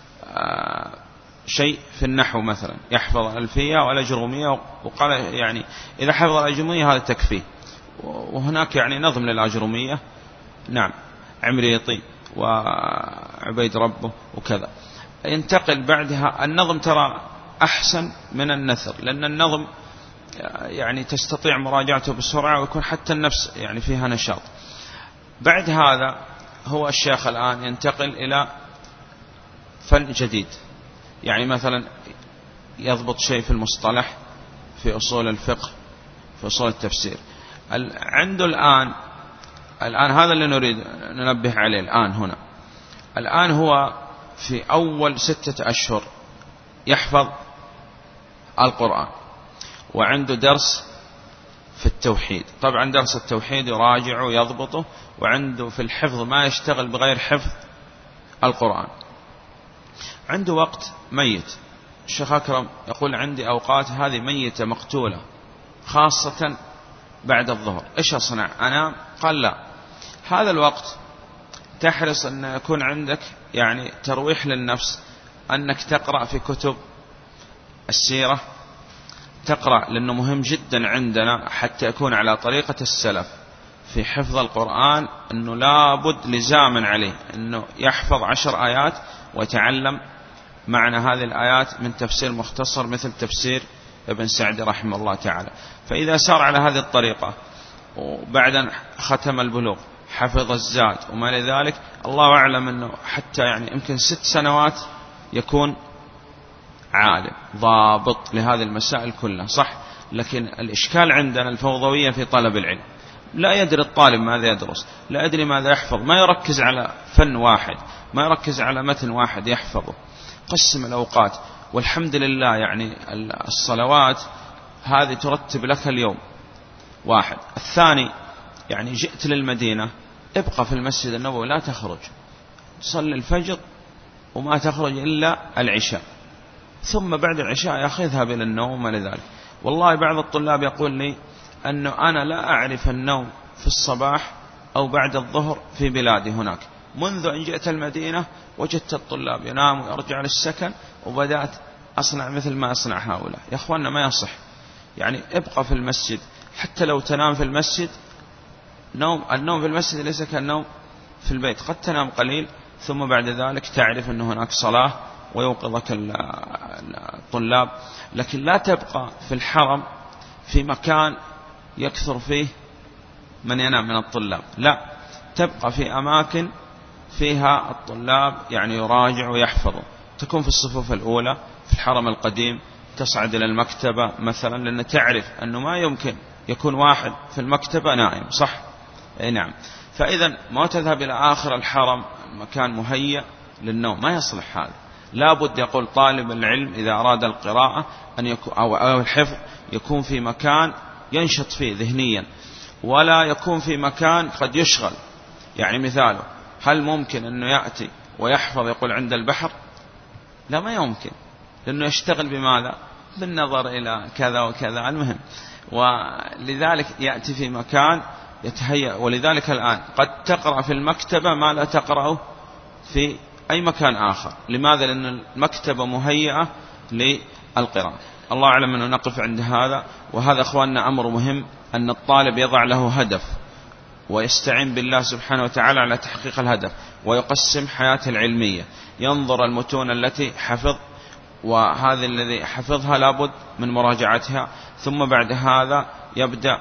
شيء في النحو، مثلا يحفظ الألفية والأجرومية، وقال يعني إذا حفظ الأجرومية هذا تكفيه، وهناك يعني نظم للأجرومية، نعم، عمريطي وعبيد ربه وكذا. ينتقل بعدها النظم، ترى أحسن من النثر، لأن النظم يعني تستطيع مراجعته بسرعة ويكون حتى النفس يعني فيها نشاط. بعد هذا هو الشيخ الآن ينتقل إلى فن جديد، يعني مثلا يضبط شيء في المصطلح، في أصول الفقه، في أصول التفسير. عنده الآن الآن هذا اللي نريد ننبه عليه الآن هنا. الآن هو في أول ستة أشهر يحفظ القرآن، وعنده درس في التوحيد. طبعا درس التوحيد يراجعه ويضبطه، وعنده في الحفظ ما يشتغل بغير حفظ القرآن. عنده وقت ميت. الشيخ أكرم يقول عندي أوقات هذه ميتة مقتولة، خاصة بعد الظهر، إيش أصنع؟ أنام؟ قال لا، هذا الوقت تحرص أن يكون عندك يعني ترويح للنفس، أنك تقرأ في كتب السيرة، تقرأ، لأنه مهم جدا عندنا حتى يكون على طريقة السلف في حفظ القرآن، أنه لابد لزاما عليه أنه يحفظ عشر آيات ويتعلم معنى هذه الآيات من تفسير مختصر مثل تفسير ابن سعد رحمه الله تعالى. فإذا سار على هذه الطريقة وبعد ختم البلوغ حفظ الزاد وما لذلك، الله أعلم أنه حتى يعني يمكن ست سنوات يكون عالم ضابط لهذه المسائل كلها، صح. لكن الإشكال عندنا الفوضوية في طلب العلم، لا يدري الطالب ماذا يدرس، لا يدري ماذا يحفظ، ما يركز على فن واحد، ما يركز على متن واحد يحفظه. قسم الأوقات، والحمد لله يعني الصلوات هذه ترتب لك اليوم واحد. الثاني يعني جئت للمدينة، ابقى في المسجد النبوي، لا تخرج، تصلي الفجر وما تخرج إلا العشاء، ثم بعد العشاء يا أخي اذهب إلى النوم لذلك. والله بعض الطلاب يقول لي أنه أنا لا أعرف النوم في الصباح أو بعد الظهر في بلادي هناك، منذ أن جئت المدينة وجدت الطلاب ينام ويرجع للسكن، وبدأت أصنع مثل ما أصنع هؤلاء. يا أخوانا ما يصح، يعني ابقى في المسجد، حتى لو تنام في المسجد، نوم النوم في المسجد ليس كالنوم في البيت، قد تنام قليل ثم بعد ذلك تعرف أن هناك صلاة ويوقظك الطلاب. لكن لا تبقى في الحرم في مكان يكثر فيه من ينام من الطلاب، لا، تبقى في أماكن فيها الطلاب يعني يراجع ويحفظوا، تكون في الصفوف الأولى في الحرم القديم، تصعد إلى المكتبة مثلا، لأن تعرف أنه ما يمكن يكون واحد في المكتبة نائم، صح؟ أي نعم. فإذا ما تذهب إلى آخر الحرم مكان مهيأ للنوم، ما يصلح هذا. لابد يقول طالب العلم إذا أراد القراءة أن يكون أو الحفظ يكون في مكان ينشط فيه ذهنيا، ولا يكون في مكان قد يشغل. يعني مثاله، هل ممكن أنه يأتي ويحفظ يقول عند البحر؟ لا، ما يمكن، لأنه يشتغل بماذا؟ بالنظر إلى كذا وكذا، المهم. ولذلك يأتي في مكان يتهيأ. ولذلك الآن قد تقرأ في المكتبة ما لا تقرأه في أي مكان آخر. لماذا؟ لأن المكتبة مهيئة للقراءة. الله أعلم أنه نقف عند هذا. وهذا أخواننا أمر مهم، أن الطالب يضع له هدف ويستعين بالله سبحانه وتعالى على تحقيق الهدف، ويقسم حياته العلمية، ينظر المتون التي حفظ، وهذه الذي حفظها لابد من مراجعتها، ثم بعد هذا يبدأ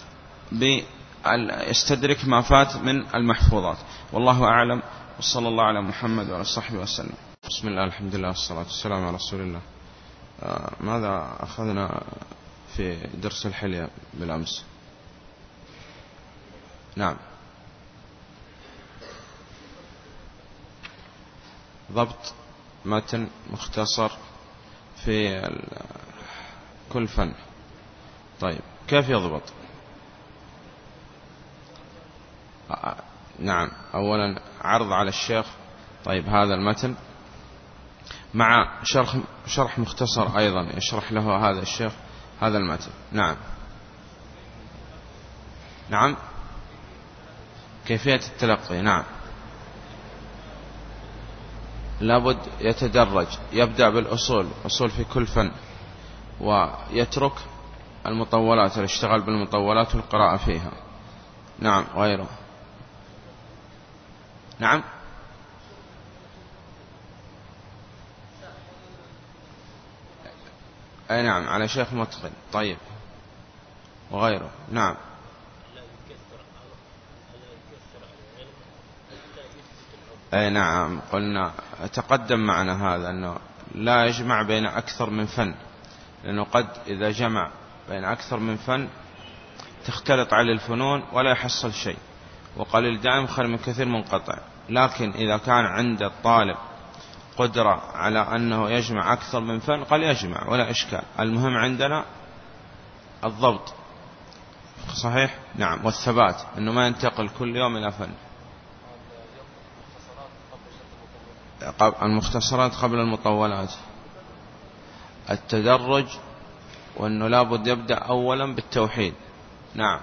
بيستدرك ما فات من المحفوظات. والله أعلم، وصلى الله على محمد وعلى صحبه وسلم. بسم الله، الحمد لله، والصلاة والسلام على رسول الله. آه ماذا أخذنا في درس الحلية بالأمس؟ نعم. ضبط متن مختصر في كل فن. طيب كيف يضبط؟ نعم، أولا عرض على الشيخ طيب هذا المتن مع شرح, شرح مختصر أيضا يشرح له هذا الشيخ هذا المتن. نعم. نعم. كيفية التلقي. نعم، لابد يتدرج، يبدأ بالأصول، أصول في كل فن، ويترك المطولات ويشتغل بالمطولات والقراءة فيها. نعم. غيره. نعم. أي نعم، على شيخ متقن. طيب وغيره. نعم. أي نعم، قلنا تقدم معنا هذا أنه لا يجمع بين أكثر من فن، لأنه قد إذا جمع بين أكثر من فن تختلط على الفنون ولا يحصل شيء، وقليل دائم خير من كثير منقطع. لكن إذا كان عند الطالب قدرة على أنه يجمع أكثر من فن قال يجمع ولا إشكال، المهم عندنا الضبط. صحيح. نعم. والثبات، أنه ما ينتقل كل يوم إلى فن. المختصرات قبل المطولات، التدرج، وأنه لابد يبدأ أولا بالتوحيد. نعم.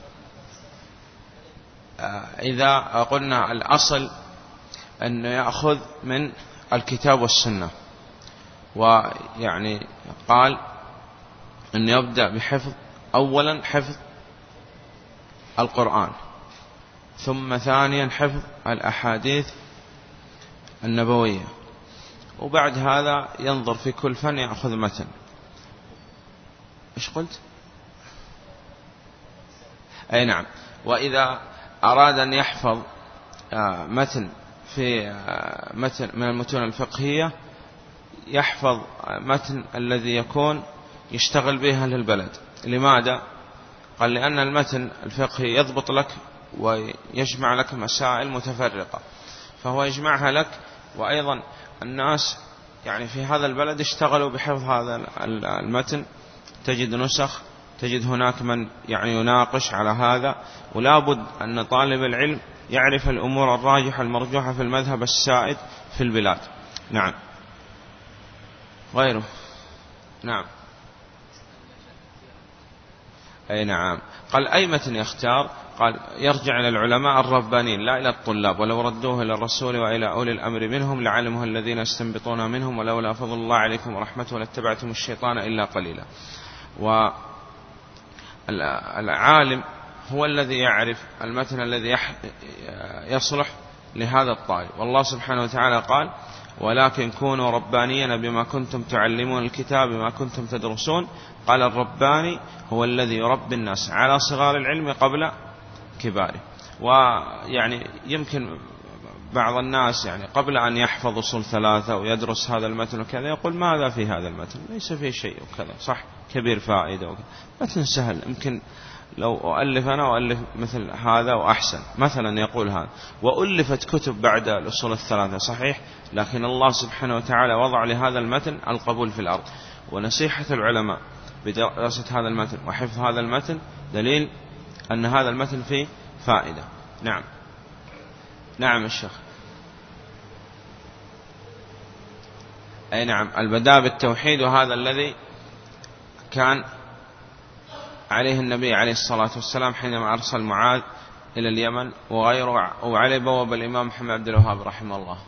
إذا قلنا الأصل أنه يأخذ من الكتاب والسنة، ويعني قال أن يبدأ بحفظ أولا حفظ القرآن، ثم ثانيا حفظ الأحاديث النبوية، وبعد هذا ينظر في كل فن يأخذ متن. إيش قلت؟ أي نعم. وإذا أراد أن يحفظ متن في متن من المتون الفقهية يحفظ متن الذي يكون يشتغل به أهل البلد. لماذا؟ قال لأن المتن الفقهي يضبط لك ويجمع لك مسائل متفرقة، فهو يجمعها لك. وأيضا الناس يعني في هذا البلد اشتغلوا بحفظ هذا المتن، تجد نسخ، تجد هناك من يعني يناقش على هذا. ولا بد أن طالب العلم يعرف الأمور الراجحة المرجوحة في المذهب السائد في البلاد. نعم. غيره. نعم. أي نعم. قال أي متن يختار؟ قال يرجع إلى العلماء الربانيين لا إلى الطلاب، ولو ردوه إلى الرسول وإلى أولي الأمر منهم لعلمه الذين يستنبطون منهم، ولولا فضل الله عليكم ورحمته لاتبعتم الشيطان إلا قليلا. والعالم هو الذي يعرف المتن الذي يصلح لهذا الطالب. والله سبحانه وتعالى قال ولكن كونوا ربانيين بما كنتم تعلمون الكتاب بما كنتم تدرسون. قال الرباني هو الذي يربي الناس على صغار العلم قبل كباره. ويعني يمكن بعض الناس يعني قبل أن يحفظ أصول ثلاثة ويدرس هذا المتن وكذا يقول ماذا في هذا المتن؟ ليس فيه شيء وكذا. صح، كبير فائدة وكذا. متن سهل، يمكن لو أؤلف أنا وألف مثل هذا وأحسن مثلا يقول هذا. وألفت كتب بعد الأصول الثلاثة صحيح، لكن الله سبحانه وتعالى وضع لهذا المتن القبول في الأرض. ونصيحة العلماء بدراسة هذا المتن وحفظ هذا المتن دليل أن هذا المتن فيه فائدة. نعم. نعم الشيخ. أي نعم. البداء بالتوحيد، وهذا الذي كان عليه النبي عليه الصلاة والسلام حينما أرسل معاذ إلى اليمن وغيره، وعليه بواب الإمام محمد عبد الوهاب رحمه الله.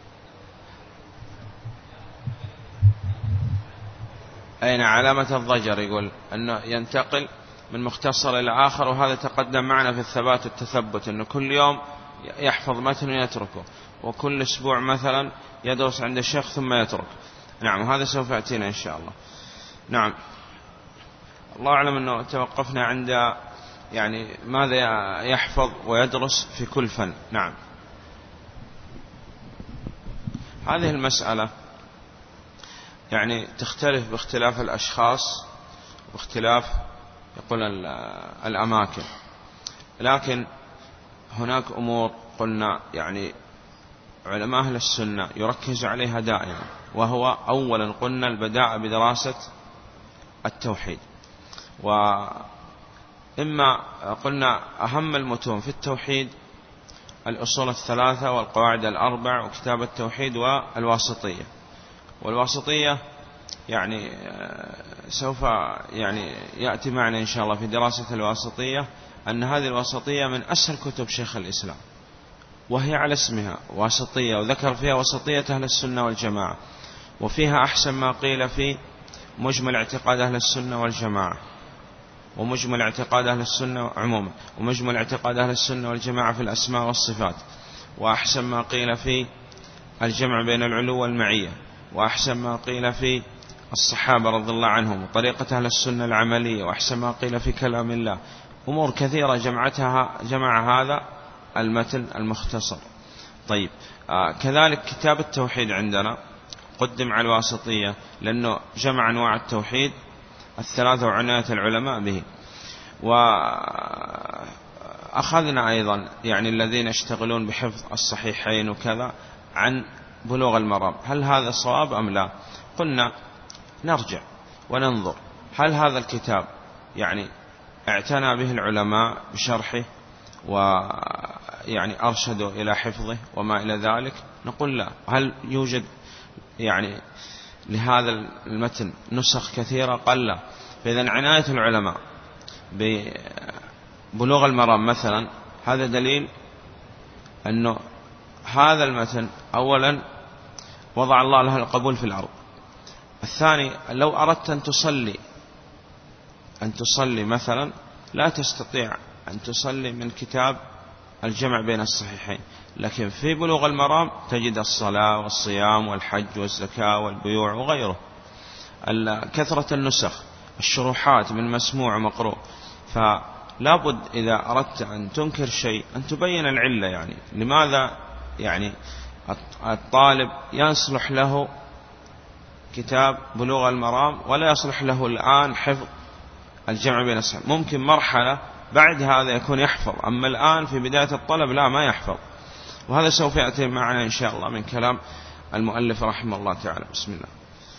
أين علامة الضجر؟ يقول أنه ينتقل من مختصر إلى آخر، وهذا تقدم معنا في الثبات والتثبت، أنه كل يوم يحفظ متن ويتركه، وكل أسبوع مثلا يدرس عند الشيخ ثم يترك. نعم، وهذا سوف يأتينا إن شاء الله. نعم. الله أعلم أنه توقفنا عند يعني ماذا يحفظ ويدرس في كل فن. نعم. هذه المسألة يعني تختلف باختلاف الأشخاص واختلاف يقول الأماكن، لكن هناك أمور قلنا يعني علماء أهل السنة يركز عليها دائما، وهو أولا قلنا البداء بدراسة التوحيد. وإما قلنا أهم المتون في التوحيد الأصول الثلاثة والقواعد الأربع وكتاب التوحيد والواسطية. والواسطية يعني سوف يعني يأتي معنا إن شاء الله في دراسة الواسطية أن هذه الواسطية من أسهل كتب شيخ الإسلام، وهي على اسمها واسطية، وذكر فيها وسطية أهل السنة والجماعة، وفيها أحسن ما قيل في مجمل اعتقاد أهل السنة والجماعة، ومجمل اعتقاد أهل السنة عموما، ومجمل اعتقاد أهل السنة والجماعة في الأسماء والصفات، وأحسن ما قيل في الجمع بين العلو والمعية، وأحسن ما قيل في الصحابة رضي الله عنهم، وطريقة أهل السنة العملية، وأحسن ما قيل في كلام الله. أمور كثيرة جمعتها جمع هذا المتن المختصر. طيب آه كذلك كتاب التوحيد عندنا قدم على الواسطية، لأنه جمع أنواع التوحيد الثلاثة وعناية العلماء به. وأخذنا أيضا يعني الذين يشتغلون بحفظ الصحيحين وكذا عن بلوغ المرام، هل هذا صواب أم لا؟ قلنا نرجع وننظر هل هذا الكتاب يعني اعتنى به العلماء بشرحه ويعني أرشدوا إلى حفظه وما إلى ذلك؟ نقول لا. هل يوجد يعني لهذا المتن نسخ كثيرة؟ قال لا. فإذا عناية العلماء ببلوغ المرام مثلا هذا دليل أنه هذا المتن أولا وضع الله له القبول في الأرض. الثاني لو أردت أن تصلي أن تصلي مثلا لا تستطيع أن تصلي من كتاب الجمع بين الصحيحين، لكن في بلوغ المرام تجد الصلاة والصيام والحج والزكاة والبيوع وغيره. كثرة النسخ، الشروحات من مسموع ومقروء. فلا بد إذا أردت أن تنكر شيء أن تبين العلة، يعني لماذا يعني الطالب يصلح له كتاب بلوغ المرام ولا يصلح له الآن حفظ الجمع بين الصحيحين؟ ممكن مرحلة بعد هذا يكون يحفظ، أما الآن في بداية الطلب لا ما يحفظ. وهذا سوف يأتي معنا إن شاء الله من كلام المؤلف رحمه الله تعالى. بسم الله.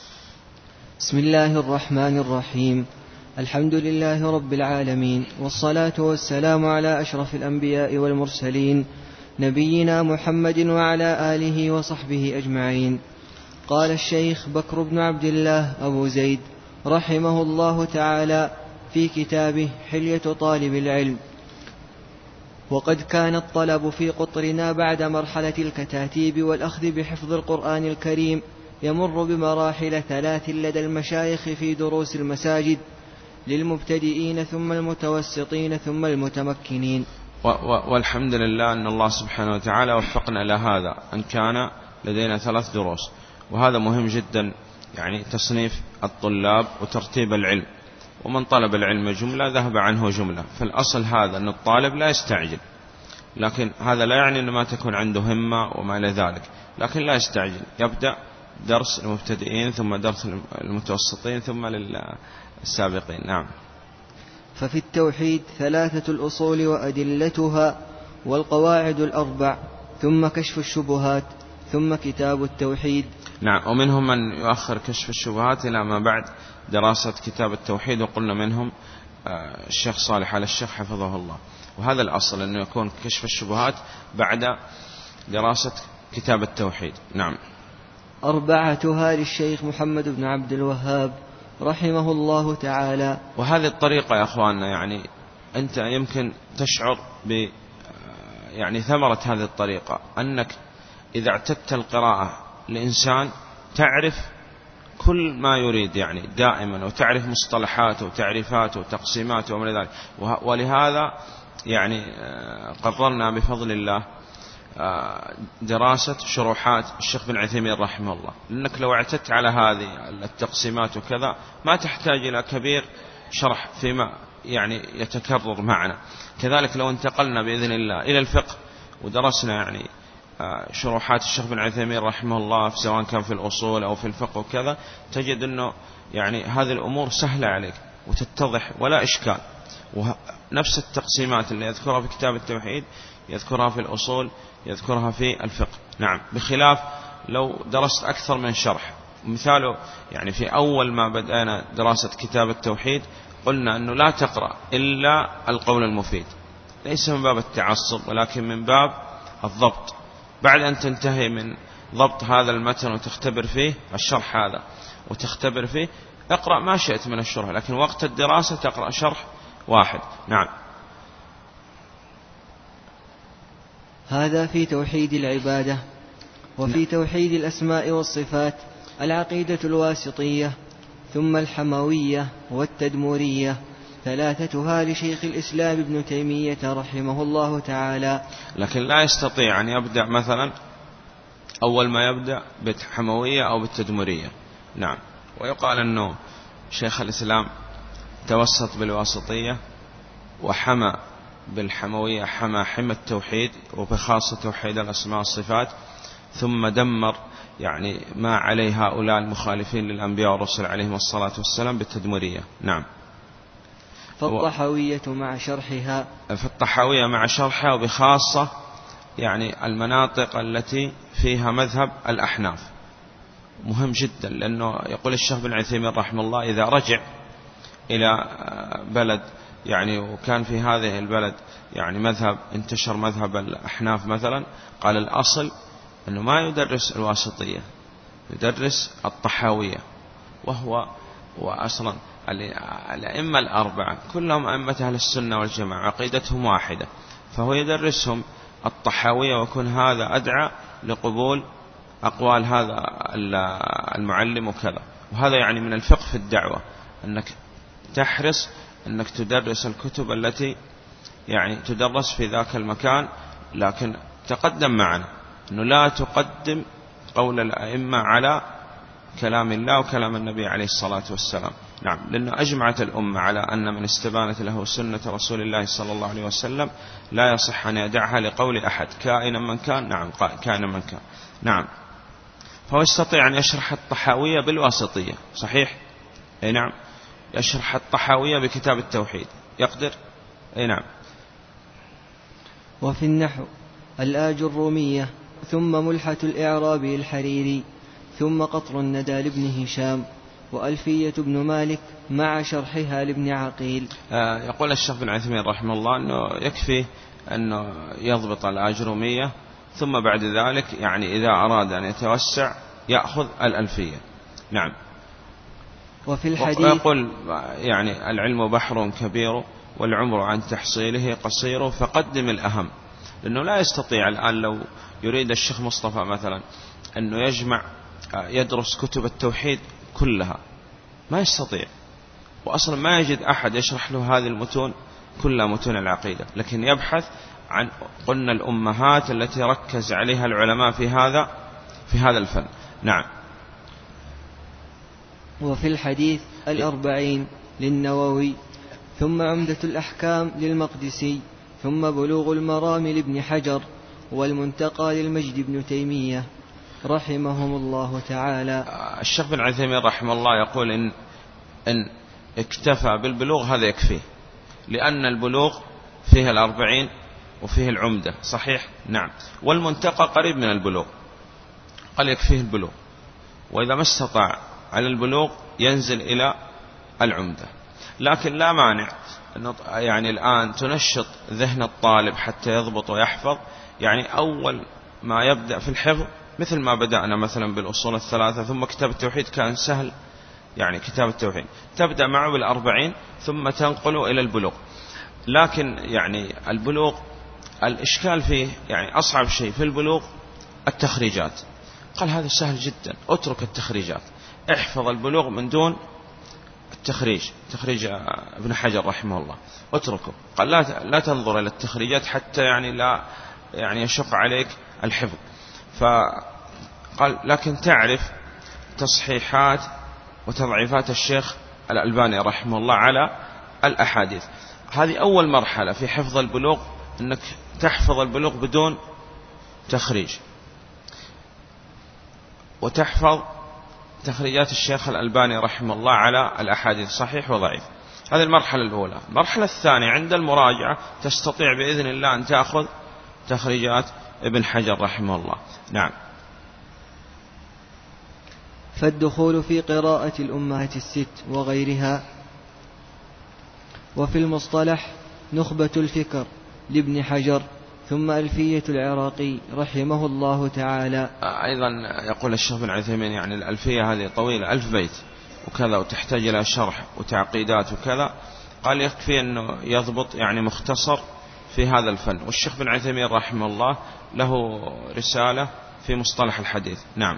بسم الله الرحمن الرحيم. الحمد لله رب العالمين، والصلاة والسلام على أشرف الأنبياء والمرسلين نبينا محمد وعلى آله وصحبه أجمعين. قال الشيخ بكر بن عبد الله أبو زيد رحمه الله تعالى في كتابه حلية طالب العلم: وقد كان الطلب في قطرنا بعد مرحلة الكتاتيب والأخذ بحفظ القرآن الكريم يمر بمراحل ثلاث لدى المشايخ في دروس المساجد، للمبتدئين ثم المتوسطين ثم المتمكنين. والحمد لله أن الله سبحانه وتعالى وفقنا لهذا، أن كان لدينا ثلاث دروس، وهذا مهم جدا، يعني تصنيف الطلاب وترتيب العلم. ومن طلب العلم جملة ذهب عنه جملة، فالأصل هذا أن الطالب لا يستعجل، لكن هذا لا يعني أن ما تكون عنده همة وما إلى ذلك، لكن لا يستعجل، يبدأ درس المبتدئين ثم درس المتوسطين ثم للسابقين. نعم. ففي التوحيد ثلاثة الأصول وأدلتها والقواعد الأربع، ثم كشف الشبهات، ثم كتاب التوحيد. نعم. ومنهم من يؤخر كشف الشبهات إلى ما بعد دراسة كتاب التوحيد، وقلنا منهم الشيخ صالح على الشيخ حفظه الله. وهذا الأصل أنه يكون كشف الشبهات بعد دراسة كتاب التوحيد. نعم. أربعتها للشيخ محمد بن عبد الوهاب رحمه الله تعالى. وهذه الطريقة يا أخواننا، يعني أنت يمكن تشعر ب يعني ثمرة هذه الطريقة، أنك إذا اعتدت القراءة لإنسان تعرف كل ما يريد يعني دائما، وتعرف مصطلحاته وتعريفاته وتقسيماته ومن ذلك. ولهذا يعني قررنا بفضل الله دراسة شروحات الشيخ بن عثيمين رحمه الله، لأنك لو اعتدت على هذه التقسيمات وكذا ما تحتاج إلى كبير شرح فيما يعني يتكرر معنا. كذلك لو انتقلنا بإذن الله إلى الفقه ودرسنا يعني شروحات الشيخ بن عثيمين رحمه الله سواء كان في الأصول أو في الفقه وكذا، تجد أنه يعني هذه الأمور سهلة عليك وتتضح ولا إشكال. ونفس التقسيمات اللي يذكرها في كتاب التوحيد يذكرها في الأصول، يذكرها في الفقه. نعم، بخلاف لو درست أكثر من شرح. مثاله يعني في أول ما بدأنا دراسة كتاب التوحيد قلنا أنه لا تقرأ إلا القول المفيد، ليس من باب التعصب ولكن من باب الضبط. بعد أن تنتهي من ضبط هذا المتن وتختبر فيه الشرح هذا وتختبر فيه، اقرأ ما شئت من الشرح، لكن وقت الدراسة تقرأ شرح واحد. نعم. هذا في توحيد العبادة. وفي توحيد الأسماء والصفات العقيدة الواسطية، ثم الحموية والتدمورية، ثلاثتها لشيخ الإسلام ابن تيمية رحمه الله تعالى. لكن لا يستطيع أن يبدأ مثلا أول ما يبدأ بالحموية أو بالتدمورية. نعم. ويقال أنه شيخ الإسلام توسط بالواسطية وحمى بالحموية، حمى حمى التوحيد وبخاصة توحيد الأسماء والصفات، ثم دمر يعني ما عليه هؤلاء المخالفين للأنبياء والرسل عليهم الصلاة والسلام بالتدمرية. نعم. فالطحاوية مع شرحها فالطحاوية مع شرحها، وبخاصة يعني المناطق التي فيها مذهب الأحناف مهم جدا، لأنه يقول الشيخ بن عثيمين رحمه الله إذا رجع إلى بلد يعني وكان في هذه البلد يعني مذهب انتشر مذهب الأحناف مثلا، قال الأصل أنه ما يدرس الواسطية، يدرس الطحاوية. وهو وأصلا الأئمة الأربعة كلهم أئمة أهل السنة والجماعة عقيدتهم واحدة، فهو يدرسهم الطحاوية، ويكون هذا أدعى لقبول أقوال هذا المعلم وكذا. وهذا يعني من الفقه في الدعوة أنك تحرص أنك تدرس الكتب التي يعني تدرس في ذاك المكان، لكن تقدم معنا أنه لا تقدم قول الأئمة على كلام الله وكلام النبي عليه الصلاة والسلام. نعم، لأنه أجمعت الأمة على أن من استبانت له سنة رسول الله صلى الله عليه وسلم لا يصح أن يدعها لقول أحد كائنا من كان. نعم، كائنا من كان. نعم. فهو يستطيع أن يشرح الطحاوية بالواسطية، صحيح؟ أي نعم، يشرح الطحاوية بكتاب التوحيد، يقدر. أي نعم. وفي النحو الآج الرومية، ثم ملحة الإعرابي الحريري، ثم قطر الندى لابن هشام، وألفية ابن مالك مع شرحها لابن عقيل. آه يقول الشيخ بن عثيمين رحمه الله أنه يكفي أنه يضبط الآجرومية، ثم بعد ذلك يعني إذا أراد أن يتوسع يأخذ الألفية. نعم. وفي الحديث ويقول يعني العلم بحر كبير والعمر عن تحصيله قصير فقدم الأهم، لأنه لا يستطيع الآن لو يريد الشيخ مصطفى مثلا أنه يجمع يدرس كتب التوحيد كلها ما يستطيع، وأصلا ما يجد أحد يشرح له هذه المتون كلها متون العقيدة، لكن يبحث عن قلنا الأمهات التي ركز عليها العلماء في هذا في هذا الفن. نعم. وفي الحديث الأربعين للنووي، ثم عمدة الأحكام للمقدسي، ثم بلوغ المرام لابن حجر، والمنتقى للمجد بن تيمية رحمهم الله تعالى. الشيخ بن عثيمين رحمه الله يقول إن, إن اكتفى بالبلوغ هذا يكفيه، لأن البلوغ فيه الأربعين وفيه العمدة، صحيح؟ نعم. والمنتقى قريب من البلوغ، قال يكفيه البلوغ، وإذا ما استطاع على البلوغ ينزل إلى العمدة. لكن لا مانع أن يعني الآن تنشط ذهن الطالب حتى يضبط ويحفظ، يعني أول ما يبدأ في الحفظ مثل ما بدأنا مثلا بالأصول الثلاثة، ثم كتاب التوحيد كان سهل، يعني كتاب التوحيد تبدأ معه بالأربعين ثم تنقل إلى البلوغ. لكن يعني البلوغ الإشكال فيه يعني أصعب شيء في البلوغ التخريجات. قال هذا سهل جدا، اترك التخريجات، احفظ البلوغ من دون التخريج، تخريج ابن حجر رحمه الله اتركه. قال لا لا تنظر إلى التخريجات حتى يعني لا يعني يشق عليك الحفظ. فقال لكن تعرف تصحيحات وتضعيفات الشيخ الألباني رحمه الله على الأحاديث. هذه أول مرحلة في حفظ البلوغ، أنك تحفظ البلوغ بدون تخريج، وتحفظ تخريجات الشيخ الألباني رحمه الله على الأحاديث صحيح وضعيف. هذه المرحلة الأولى. المرحلة الثانية عند المراجعة تستطيع بإذن الله أن تأخذ تخريجات ابن حجر رحمه الله. نعم. فالدخول في قراءة الأمهات الست وغيرها. وفي المصطلح نخبة الفكر لابن حجر، ثم ألفية العراقي رحمه الله تعالى. أيضا يقول الشيخ بن عثيمين يعني الألفية هذه طويلة ألف بيت وكذا وتحتاج إلى شرح وتعقيدات وكذا، قال يكفي أنه يضبط يعني مختصر في هذا الفن. والشيخ بن عثيمين رحمه الله له رسالة في مصطلح الحديث. نعم.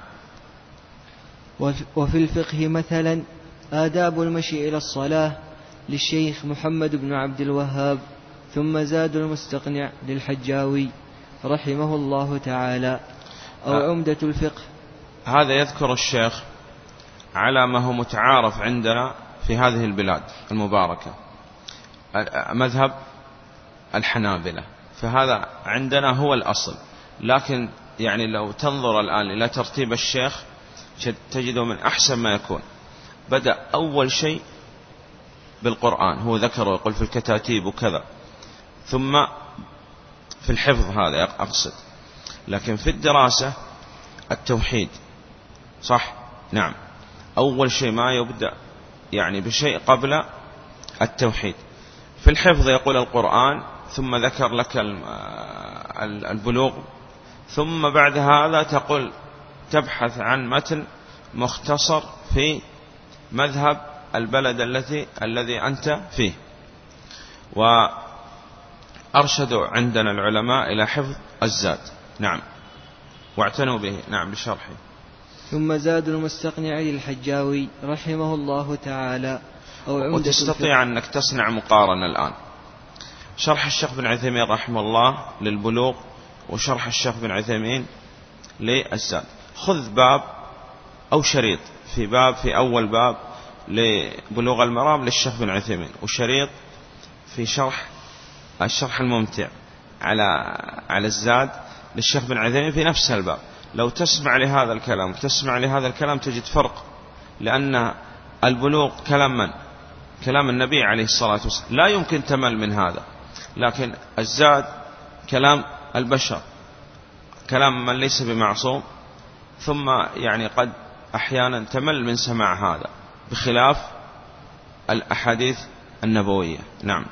وفي الفقه مثلا آداب المشي إلى الصلاة للشيخ محمد بن عبد الوهاب، ثم زاد المستقنع للحجاوي رحمه الله تعالى، أو عمدة الفقه. هذا يذكر الشيخ على ما هو متعارف عندنا في هذه البلاد المباركة، مذهب الحنابلة، فهذا عندنا هو الأصل. لكن يعني لو تنظر الآن إلى ترتيب الشيخ تجده من أحسن ما يكون. بدأ أول شيء بالقرآن، هو ذكره ويقول في الكتاتيب وكذا، ثم في الحفظ هذا أقصد، لكن في الدراسة التوحيد. صح؟ نعم. أول شيء ما يبدأ يعني بشيء قبل التوحيد. في الحفظ يقول القرآن، ثم ذكر لك البلوغ، ثم بعد هذا تقول تبحث عن متن مختصر في مذهب البلد التي الذي أنت فيه. وأرشدوا عندنا العلماء إلى حفظ الزاد. نعم. واعتنوا به. نعم بشرحه. ثم زاد المستقنع للحجاوي رحمه الله تعالى، أو عمدة. وتستطيع أنك تصنع مقارنة الآن. شرح الشيخ بن عثيمين رحمه الله للبلوغ وشرح الشيخ بن عثيمين للزاد. خذ باب أو شريط في باب في أول باب لبلوغ المرام للشيخ بن عثيمين، وشريط في شرح الشرح الممتع على على الزاد للشيخ بن عثيمين في نفس الباب. لو تسمع لهذا الكلام وتسمع لهذا الكلام تجد فرق، لأن البلوغ كلام من؟ كلام النبي عليه الصلاة والسلام، لا يمكن تمل من هذا. لكن الزاد كلام البشر، كلام من ليس بمعصوم، ثم يعني قد أحيانا تمل من سماع هذا، بخلاف الأحاديث النبوية. نعم.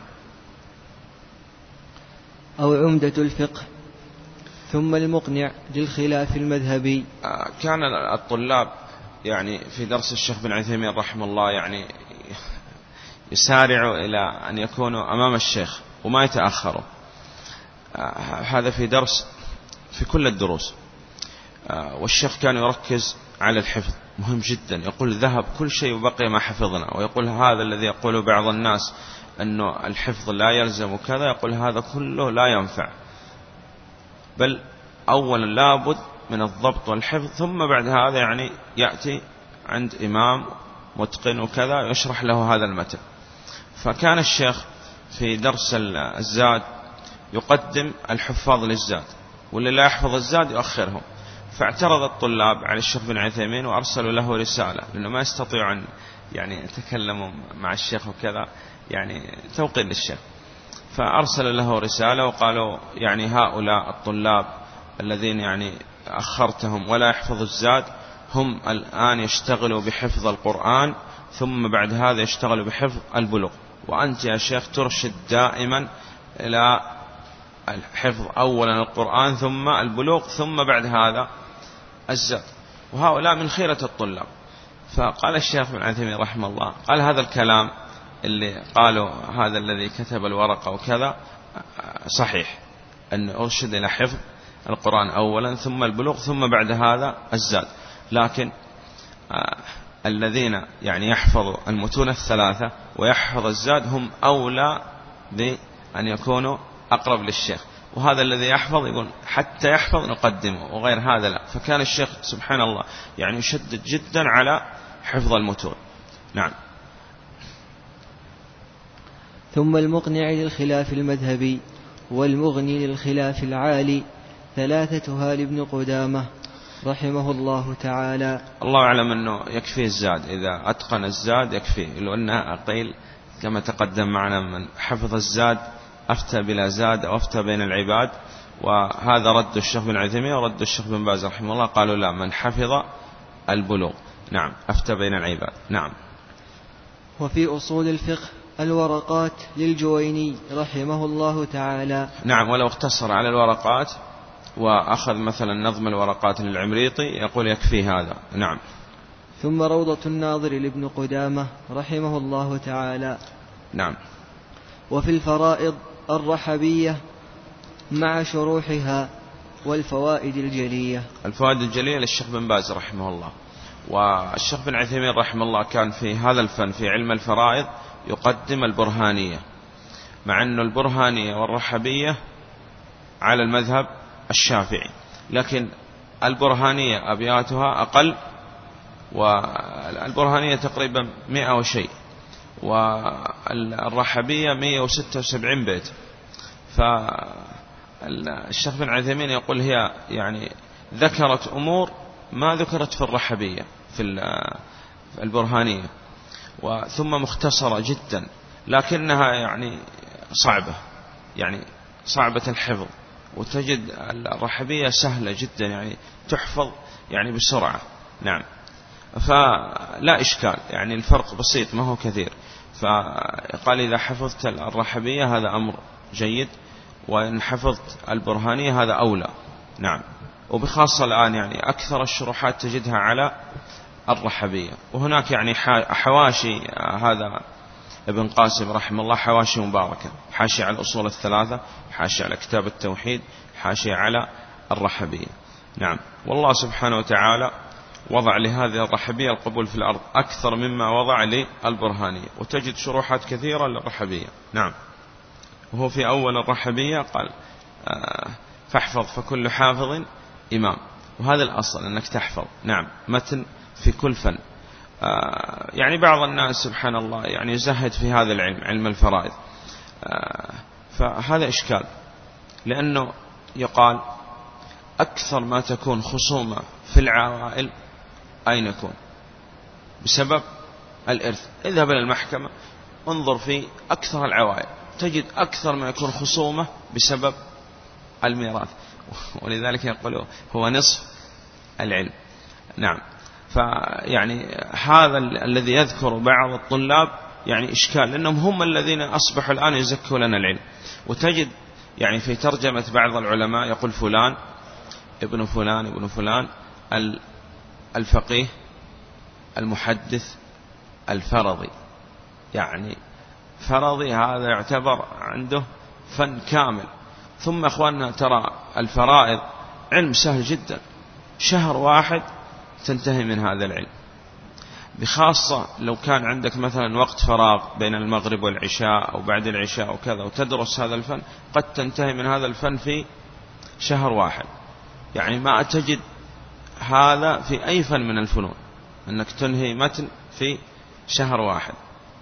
أو عمدة الفقه. ثم المقنع للخلاف المذهبي. كان الطلاب يعني في درس الشيخ بن عثيمين رحمه الله يعني يسارعوا إلى أن يكونوا أمام الشيخ وما يتأخروا. هذا في درس في كل الدروس. والشيخ كان يركز على الحفظ، مهم جدا. يقول ذهب كل شيء وبقي ما حفظنا. ويقول هذا الذي يقول بعض الناس أنه الحفظ لا يلزم كذا، يقول هذا كله لا ينفع، بل أولا لابد من الضبط والحفظ، ثم بعد هذا يعني يأتي عند إمام متقن وكذا يشرح له هذا المتن. فكان الشيخ في درس الزاد يقدم الحفاظ للزاد، واللي لا يحفظ الزاد يؤخرهم. فاعترض الطلاب على الشيخ بن عثيمين وأرسلوا له رسالة، لأنه ما يستطيعون يعني يتكلموا مع الشيخ وكذا، يعني توقير للشيخ. فأرسل له رسالة وقالوا يعني هؤلاء الطلاب الذين يعني أخرتهم ولا يحفظ الزاد، هم الآن يشتغلوا بحفظ القرآن، ثم بعد هذا يشتغلوا بحفظ البلوغ، وأنت يا شيخ ترشد دائما إلى الحفظ، أولا القرآن ثم البلوغ ثم بعد هذا الزاد، وهؤلاء من خيرة الطلاب. فقال الشيخ بن عثيمين رحمه الله، قال هذا الكلام اللي قالوا هذا الذي كتب الورقة وكذا صحيح، أن أرشد إلى حفظ القرآن أولا ثم البلوغ ثم بعد هذا الزاد، لكن آه الذين يعني يحفظوا المتون الثلاثة ويحفظ الزاد هم أولى بأن يكونوا أقرب للشيخ. وهذا الذي يحفظ يقول حتى يحفظ نقدمه، وغير هذا لا. فكان الشيخ سبحان الله يعني يشدد جدا على حفظ المتون. نعم. ثم المقنع للخلاف المذهبي والمغني للخلاف العالي، ثلاثتها لابن قدامة رحمه الله تعالى. الله أعلم أنه يكفي الزاد، إذا أتقن الزاد يكفي، لو أنها أقيل كما تقدم معنا من حفظ الزاد أفتى بلا زاد أو أفتى بين العباد، وهذا رد الشيخ بن عثيمين ورد الشيخ بن باز رحمه الله، قالوا لا، من حفظ البلوغ نعم أفتى بين العباد. نعم. وفي أصول الفقه الورقات للجويني رحمه الله تعالى. نعم، ولو اقتصر على الورقات وأخذ مثلا نظم الورقات للعمريطي يقول يكفي هذا. نعم. ثم روضة الناظر لابن قدامة رحمه الله تعالى. نعم. وفي الفرائض الرحبية مع شروحها والفوائد الجلية. الفوائد الجلية للشيخ بن باز رحمه الله. والشيخ بن عثيمين رحمه الله كان في هذا الفن في علم الفرائض يقدم البرهانية، مع أن البرهانية والرحبية على المذهب الشافعي، لكن البرهانية أبياتها أقل، والبرهانية تقريبا مئة وشيء، والرحبية مئة وستة وسبعين بيت. فالشيخ بن عثيمين يقول هي يعني ذكرت أمور ما ذكرت في الرحبية في البرهانية، وثم مختصرة جدا، لكنها يعني صعبة، يعني صعبة الحفظ، وتجد الرحبية سهلة جدا يعني تحفظ يعني بسرعة. نعم. فلا إشكال، يعني الفرق بسيط ما هو كثير. فقال إذا حفظت الرحبية هذا أمر جيد، وإن حفظت البرهانية هذا أولى. نعم. وبخاصة الآن يعني أكثر الشروحات تجدها على الرحبية، وهناك يعني حواشي هذا ابن قاسم رحمه الله حواشي مباركة، حاشي على الأصول الثلاثة، حاشي على كتاب التوحيد، حاشي على الرحبية. نعم. والله سبحانه وتعالى وضع لهذه الرحبية القبول في الأرض أكثر مما وضع للبرهانية، وتجد شروحات كثيرة للرحبية. نعم. وهو في أول الرحبية قال آه فاحفظ فكل حافظ إمام، وهذا الأصل أنك تحفظ نعم متن في كل فن. آه يعني بعض الناس سبحان الله يعني يزهد في هذا العلم، علم الفرائض، آه فهذا إشكال، لأنه يقال أكثر ما تكون خصومة في العوائل أين يكون؟ بسبب الإرث. اذهب إلى المحكمة انظر في أكثر العوائل تجد أكثر ما يكون خصومة بسبب الميراث، ولذلك يقولوا هو نصف العلم. نعم. فيعني هذا الذي يذكر بعض الطلاب يعني إشكال، لأنهم هم الذين أصبحوا الآن يزكوا لنا العلم. وتجد يعني في ترجمة بعض العلماء يقول فلان ابن فلان ابن فلان الفقيه المحدث الفرضي، يعني فرضي هذا يعتبر عنده فن كامل. ثم أخواننا ترى الفرائض علم سهل جدا، شهر واحد تنتهي من هذا العلم، بخاصة لو كان عندك مثلا وقت فراغ بين المغرب والعشاء أو بعد العشاء وكذا وتدرس هذا الفن، قد تنتهي من هذا الفن في شهر واحد. يعني ما تجد هذا في أي فن من الفنون أنك تنهي متن في شهر واحد.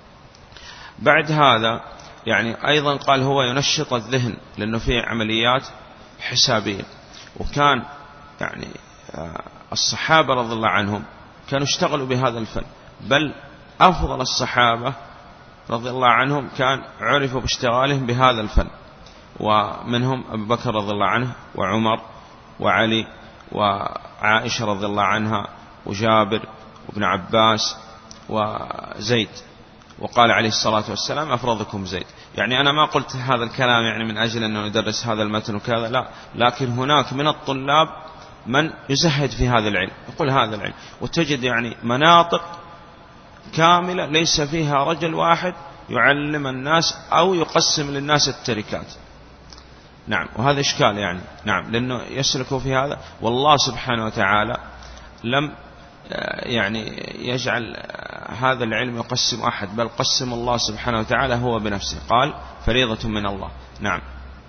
بعد هذا يعني أيضا قال هو ينشط الذهن، لأنه فيه عمليات حسابية. وكان يعني الصحابة رضي الله عنهم كانوا اشتغلوا بهذا الفن، بل أفضل الصحابة رضي الله عنهم كان عرفوا باشتغالهم بهذا الفن، ومنهم أبو بكر رضي الله عنه وعمر وعلي وعائشة رضي الله عنها وجابر وابن عباس وزيد. وقال عليه الصلاة والسلام أفرضكم زيد. يعني أنا ما قلت هذا الكلام يعني من أجل أنه ندرس هذا المتن وكذا، لا، لكن هناك من الطلاب من يزهد في هذا العلم، يقول هذا العلم، وتجد يعني مناطق كاملة ليس فيها رجل واحد يعلم الناس أو يقسم للناس التركات. نعم. وهذا إشكال يعني. نعم. لأنه يسلكوا في هذا، والله سبحانه وتعالى لم يعني يجعل هذا العلم يقسم أحد، بل قسم الله سبحانه وتعالى هو بنفسه، قال فريضة من الله. نعم.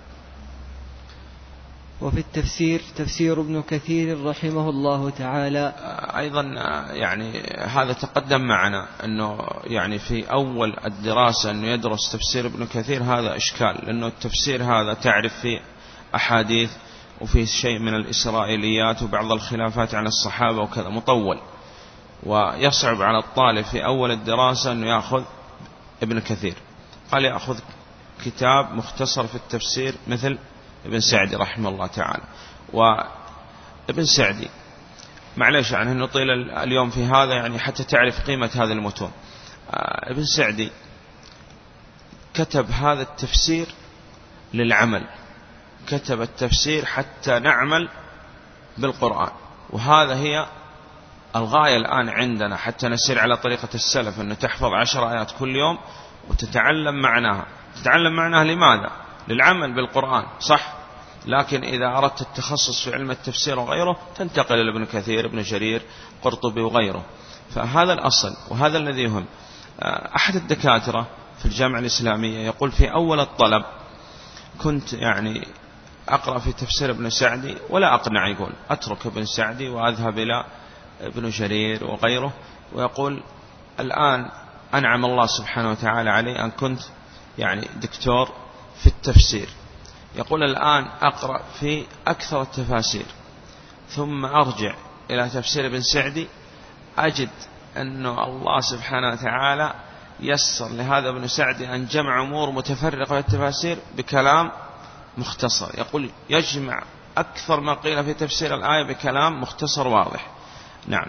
وفي التفسير تفسير ابن كثير رحمه الله تعالى أيضا يعني هذا تقدم معنا أنه يعني في أول الدراسة أنه يدرس تفسير ابن كثير، هذا إشكال، لأنه التفسير هذا تعرف فيه أحاديث وفيه شيء من الإسرائيليات وبعض الخلافات عن الصحابة وكذا، مطول، ويصعب على الطالب في أول الدراسة أنه يأخذ ابن كثير، قال يأخذ كتاب مختصر في التفسير مثل ابن سعدي رحمه الله تعالى. وابن سعدي معلش يعني نطيل اليوم في هذا يعني حتى تعرف قيمة هذه المتون. ابن سعدي كتب هذا التفسير للعمل، كتب التفسير حتى نعمل بالقرآن، وهذا هي الغاية الآن عندنا حتى نسير على طريقة السلف، أنه تحفظ عشر آيات كل يوم وتتعلم معناها. تتعلم معناها لماذا؟ للعمل بالقرآن صح، لكن إذا أردت التخصص في علم التفسير وغيره تنتقل إلى ابن كثير، ابن جرير، قرطبي وغيره. فهذا الأصل وهذا الذي يهم. أحد الدكاترة في الجامعة الإسلامية يقول في أول الطلب كنت يعني أقرأ في تفسير ابن سعدي ولا أقنع، يقول أترك ابن سعدي وأذهب إلى ابن جرير وغيره، ويقول الآن أنعم الله سبحانه وتعالى علي أن كنت يعني دكتور في التفسير. يقول الآن أقرأ في أكثر التفاسير ثم أرجع إلى تفسير ابن سعدي أجد أن الله سبحانه وتعالى يسر لهذا ابن سعدي أن جمع أمور متفرقة في التفاسير بكلام مختصر. يقول يجمع أكثر ما قيل في تفسير الآية بكلام مختصر واضح. نعم.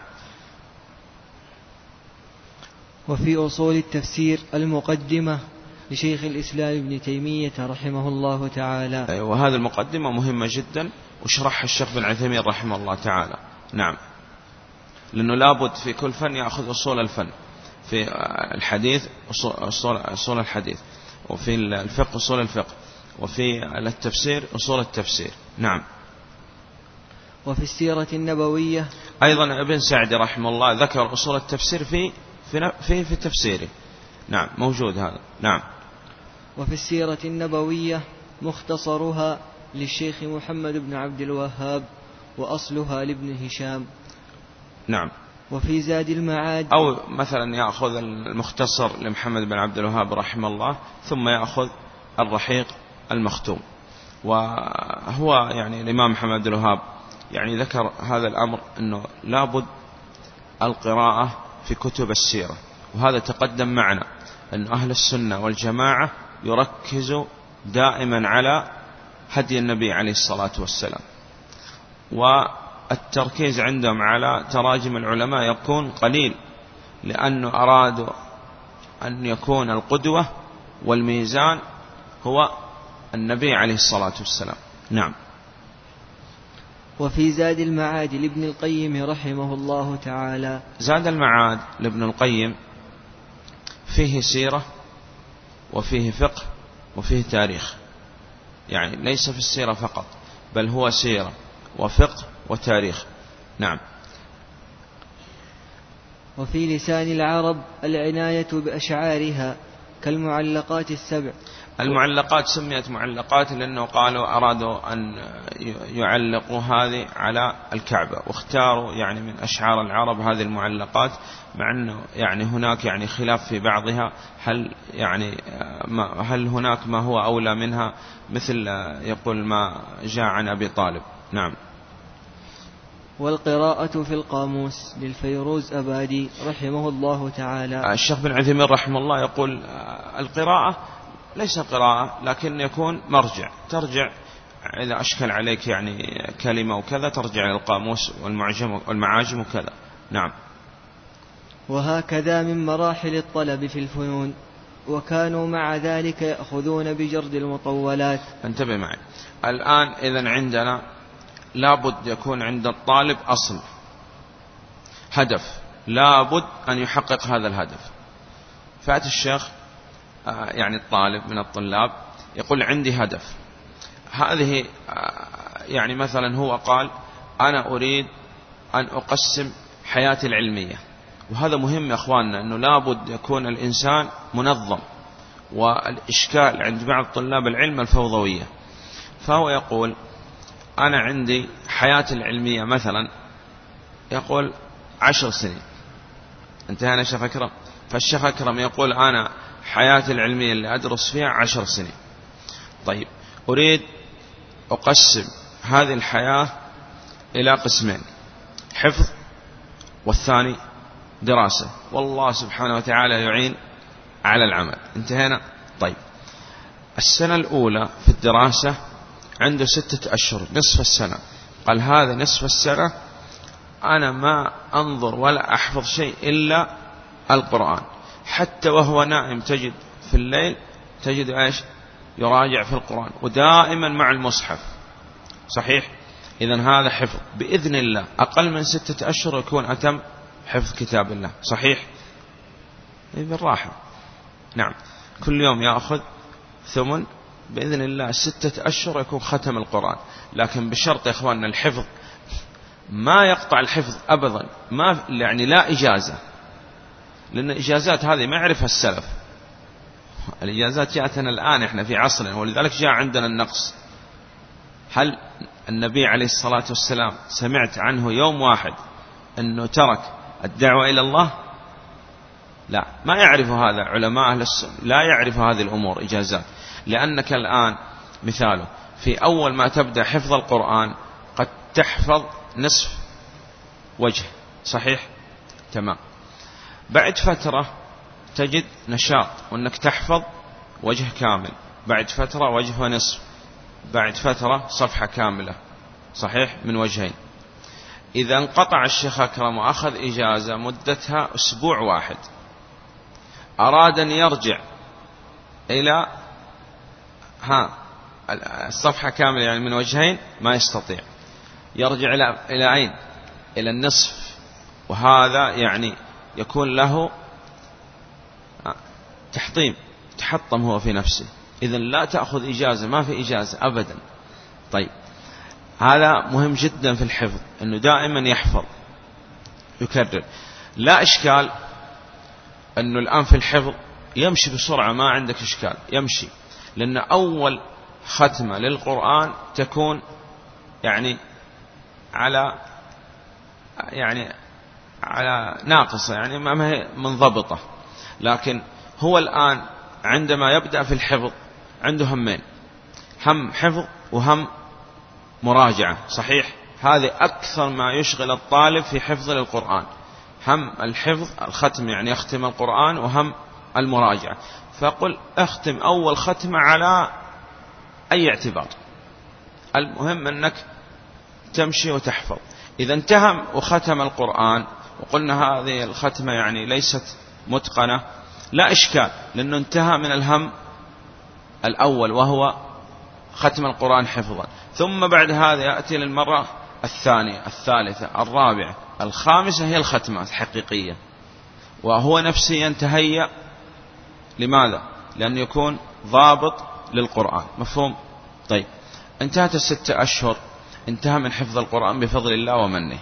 وفي أصول التفسير المقدمة لشيخ الإسلام ابن تيمية رحمه الله تعالى. وهذه المقدمة مهمة جدا وشرحها الشيخ بن عثيمين رحمه الله تعالى. نعم، لأنه لابد في كل فن يأخذ أصول الفن، في الحديث أصول, أصول الحديث، وفي الفقه أصول الفقه، وفي التفسير أصول التفسير. نعم. وفي السيرة النبوية أيضا ابن سعدي رحمه الله ذكر أصول التفسير في في في, في تفسيره. نعم موجود هذا. نعم. وفي السيرة النبوية مختصرها للشيخ محمد بن عبد الوهاب وأصلها لابن هشام. نعم. وفي زاد المعاد أو مثلا يأخذ المختصر لمحمد بن عبد الوهاب رحمه الله ثم يأخذ الرحيق المختوم. وهو يعني الإمام محمد بن الوهاب يعني ذكر هذا الأمر أنه لابد القراءة في كتب السيرة، وهذا تقدم معنا أن أهل السنة والجماعة يركزوا دائما على هدي النبي عليه الصلاة والسلام، والتركيز عندهم على تراجم العلماء يكون قليل، لأنه أرادوا أن يكون القدوة والميزان هو النبي عليه الصلاة والسلام. نعم. وفي زاد المعاد لابن القيم رحمه الله تعالى. زاد المعاد لابن القيم فيه سيرة وفيه فقه وفيه تاريخ، يعني ليس في السيرة فقط بل هو سيرة وفقه وتاريخ. نعم. وفي لسان العرب العناية بأشعارها كالمعلقات السبع. المعلقات سميت معلقات لأنه قالوا أرادوا أن يعلقوا هذه على الكعبة، واختاروا يعني من أشعار العرب هذه المعلقات، مع أنه يعني هناك يعني خلاف في بعضها، هل يعني هل هناك ما هو أولى منها، مثل يقول ما جاء عن أبي طالب. نعم. والقراءة في القاموس للفيروز أبادي رحمه الله تعالى. الشيخ بن عثيمين رحمه الله يقول القراءة ليس قراءة لكن يكون مرجع، ترجع إذا أشكل عليك يعني كلمة وكذا ترجع إلى القاموس والمعجم والمعاجم وكذا. نعم. وهكذا من مراحل الطلب في الفنون، وكانوا مع ذلك يأخذون بجرد المطولات. انتبه معي الآن، إذن عندنا لابد يكون عند الطالب أصل، هدف، لابد أن يحقق هذا الهدف. فأتى الشيخ يعني الطالب من الطلاب يقول عندي هدف، هذه يعني مثلا هو قال أنا أريد أن أقسم حياتي العلمية، وهذا مهم يا أخواننا، أنه لابد يكون الإنسان منظم، والإشكال عند بعض طلاب العلم الفوضوية. فهو يقول أنا عندي حياتي العلمية مثلا يقول عشر سنين، انتهينا شيخ أكرم. فالشيخ أكرم يقول أنا حياتي العلمية اللي أدرس فيها عشر سنين. طيب أريد أقسم هذه الحياة إلى قسمين، حفظ والثاني دراسة، والله سبحانه وتعالى يعين على العمل. انتهينا. طيب السنة الأولى في الدراسة عنده ستة أشهر نصف السنة، قال هذا نصف السنة أنا ما أنظر ولا أحفظ شيء إلا القرآن، حتى وهو نائم تجد في الليل تجد إيش يراجع في القرآن ودائما مع المصحف. صحيح؟ إذن هذا حفظ بإذن الله أقل من ستة أشهر يكون أتم حفظ كتاب الله. صحيح؟ بالراحة. نعم كل يوم يأخذ ثمن بإذن الله ستة أشهر يكون ختم القرآن، لكن بشرط يا إخواننا الحفظ ما يقطع الحفظ أبدا، ما يعني لا إجازة، لأن الإجازات هذه ما يعرفها السلف. الإجازات جاءتنا الآن إحنا في عصرنا، ولذلك جاء عندنا النقص. هل النبي عليه الصلاة والسلام سمعت عنه يوم واحد أنه ترك الدعوة إلى الله؟ لا، ما يعرف هذا علماء أهل السنة، لا يعرف هذه الأمور إجازات. لأنك الآن مثاله في أول ما تبدأ حفظ القرآن قد تحفظ نصف وجه. صحيح؟ تمام. بعد فترة تجد نشاط وأنك تحفظ وجه كامل، بعد فترة وجه ونصف، بعد فترة صفحة كاملة. صحيح؟ من وجهين. إذا انقطع الشيخ أكرم وأخذ إجازة مدتها أسبوع واحد، أراد أن يرجع إلى ها الصفحة كاملة يعني من وجهين ما يستطيع، يرجع إلى إلى أين؟ إلى النصف، وهذا يعني يكون له تحطيم، تحطم هو في نفسه. إذن لا تأخذ إجازة، ما في إجازة أبدا. طيب هذا مهم جدا في الحفظ، أنه دائما يحفظ يكرر. لا إشكال أنه الآن في الحفظ يمشي بسرعة، ما عندك إشكال يمشي، لأن أول ختمة للقرآن تكون يعني على يعني على ناقصة، يعني ما هي منضبطة. لكن هو الآن عندما يبدأ في الحفظ عنده همين، هم حفظ وهم مراجعة. صحيح؟ هذه أكثر ما يشغل الطالب في حفظ القرآن، هم الحفظ الختم يعني يختم القرآن، وهم المراجعة. فقل اختم أول ختمة على أي اعتبار، المهم أنك تمشي وتحفظ. إذا انتهى وختم القرآن وقلنا هذه الختمة يعني ليست متقنة، لا إشكال، لأنه انتهى من الهم الأول وهو ختم القرآن حفظا. ثم بعد هذا يأتي للمرة الثانية الثالثة الرابعة الخامسة هي الختمة الحقيقية، وهو نفسه يتهيأ. لماذا؟ لأن يكون ضابط للقرآن. مفهوم؟ طيب انتهت الستة أشهر، انتهى من حفظ القرآن بفضل الله ومنه.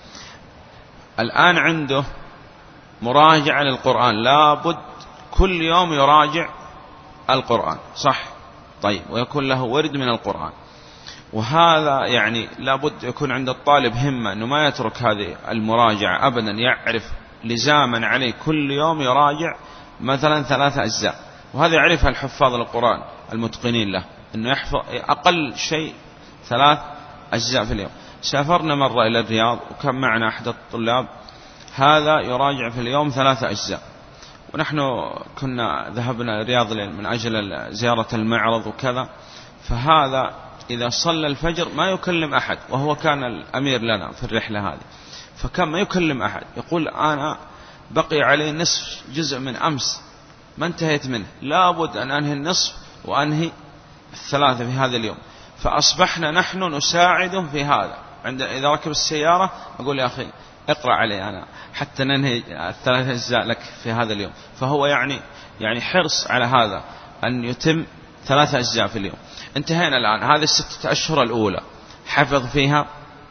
الآن عنده مراجعة للقرآن، لابد كل يوم يراجع القرآن. صح؟ طيب ويكون له ورد من القرآن، وهذا يعني لابد يكون عند الطالب همة أنه ما يترك هذه المراجعة أبدا، يعرف لزاما عليه كل يوم يراجع مثلا ثلاثة أجزاء، وهذا يعرفها الحفاظ القرآن المتقنين له، أنه يحفظ أقل شيء ثلاث أجزاء في اليوم. سافرنا مرة إلى الرياض وكان معنا أحد الطلاب هذا يراجع في اليوم ثلاثة أجزاء، ونحن كنا ذهبنا الرياض من أجل زيارة المعرض وكذا، فهذا إذا صلى الفجر ما يكلم أحد، وهو كان الأمير لنا في الرحلة هذه، فكان ما يكلم أحد، يقول أنا بقي عليه نصف جزء من أمس ما انتهيت منه، لابد أن أنهي النصف وأنهي الثلاثة في هذا اليوم. فأصبحنا نحن نساعده في هذا، عند إذا ركب السيارة أقول يا أخي اقرأ علي أنا حتى ننهي الثلاثة أجزاء لك في هذا اليوم. فهو يعني يعني حرص على هذا أن يتم ثلاثة أجزاء في اليوم. انتهينا الآن هذه الستة أشهر الأولى حفظ فيها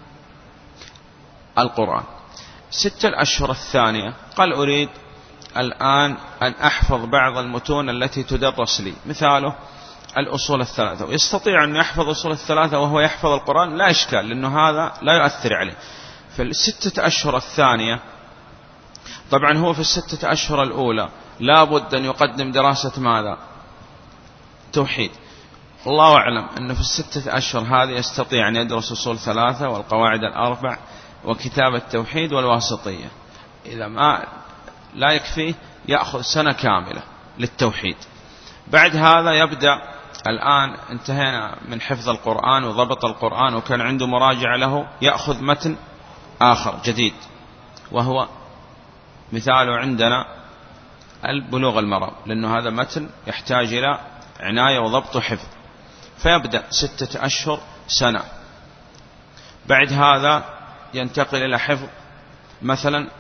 القرآن. ستة الأشهر الثانية قال أريد الآن أن أحفظ بعض المتون التي تدرس لي، مثاله الأصول الثلاثة، ويستطيع أن يحفظ أصول الثلاثة وهو يحفظ القرآن لا إشكال، لأنه هذا لا يؤثر عليه. في الستة أشهر الثانية طبعا هو في الستة أشهر الأولى لابد أن يقدم دراسة ماذا؟ توحيد. الله أعلم أنه في الستة أشهر هذه يستطيع أن يدرس أصول ثلاثة والقواعد الأربع وكتاب التوحيد والواسطية. إذا ما لا يكفي يأخذ سنة كاملة، للتوحيد. بعد هذا يبدأ، الآن انتهينا من حفظ القرآن وضبط القرآن وكان عنده مراجعة له، يأخذ متن آخر جديد، وهو مثاله عندنا البلوغ المرام، لأنه هذا متن يحتاج إلى عناية وضبط وحفظ، فيبدأ ستة أشهر سنة. بعد هذا ينتقل إلى حفظ مثلا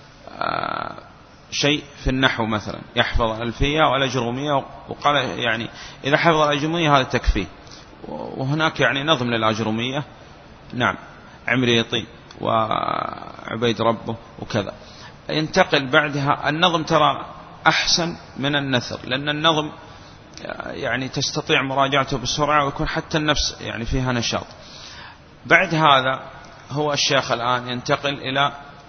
شيء في النحو، مثلا يحفظ الألفية والأجرومية، وقال يعني إذا حفظ الأجرومية هذا تكفيه، وهناك يعني نظم للأجرومية، نعم، عمريطي وعبيد ربه وكذا. ينتقل بعدها النظم، ترى أحسن من النثر، لأن النظم يعني تستطيع مراجعته بسرعة ويكون حتى النفس يعني فيها نشاط. بعد هذا هو الشيخ الآن ينتقل إلى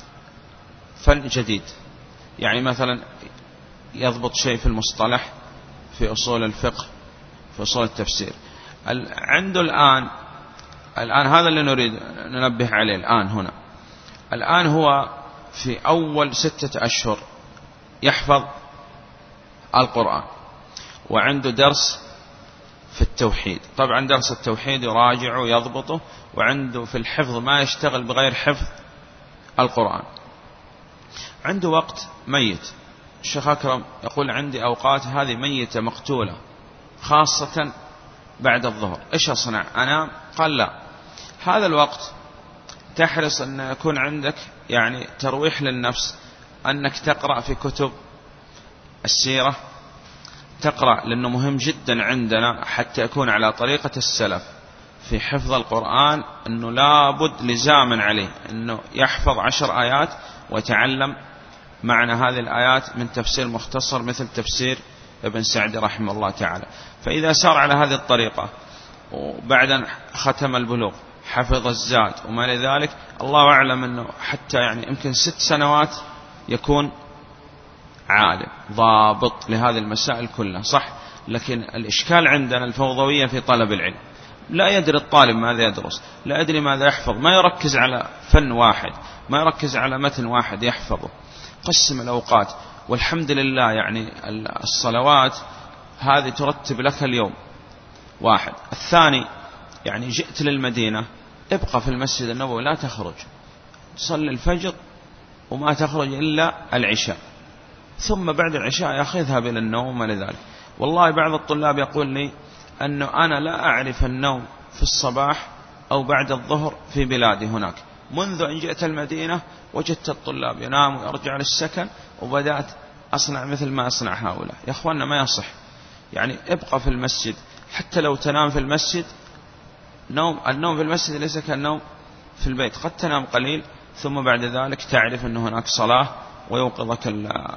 فن جديد، يعني مثلا يضبط شيء في المصطلح، في أصول الفقه، في أصول التفسير. عنده الآن الآن هذا اللي نريد ننبه عليه الآن هنا. الآن هو في أول ستة أشهر يحفظ القرآن، وعنده درس في التوحيد. طبعا درس التوحيد يراجعه ويضبطه، وعنده في الحفظ ما يشتغل بغير حفظ القرآن. عنده وقت ميت. الشيخ أكرم يقول عندي أوقات هذه ميتة مقتولة، خاصة بعد الظهر، إيش أصنع؟ أنام؟ قال لا، هذا الوقت تحرص أن يكون عندك يعني ترويح للنفس، أنك تقرأ في كتب السيرة، تقرأ، لأنه مهم جدا عندنا حتى يكون على طريقة السلف في حفظ القرآن، أنه لابد لزاما عليه أنه يحفظ عشر آيات ويتعلم معنى هذه الآيات من تفسير مختصر مثل تفسير ابن سعدي رحمه الله تعالى. فإذا سار على هذه الطريقة وبعد ختم البلوغ حفظ الزاد وما لذلك، الله أعلم أنه حتى يعني يمكن ست سنوات يكون عالم ضابط لهذه المسائل كلها، صح. لكن الإشكال عندنا الفوضوية في طلب العلم، لا يدري الطالب ماذا يدرس، لا يدري ماذا يحفظ، ما يركز على فن واحد، ما يركز على متن واحد يحفظه. قسم الأوقات، والحمد لله يعني الصلوات هذه ترتب لك اليوم واحد. الثاني يعني جئت للمدينة، ابقى في المسجد النبوي، لا تخرج، تصلي الفجر وما تخرج إلا العشاء، ثم بعد العشاء يا أخي اذهب إلى النوم ولذلك. والله بعض الطلاب يقول لي أنه أنا لا أعرف النوم في الصباح أو بعد الظهر في بلادي هناك، منذ أن جئت المدينة وجدت الطلاب ينام ويرجع للسكن، وبدأت أصنع مثل ما أصنع هؤلاء. يا أخوانا ما يصح، يعني ابقى في المسجد، حتى لو تنام في المسجد، نوم النوم في المسجد ليس كالنوم في البيت، قد تنام قليل ثم بعد ذلك تعرف أن هناك صلاة ويوقظك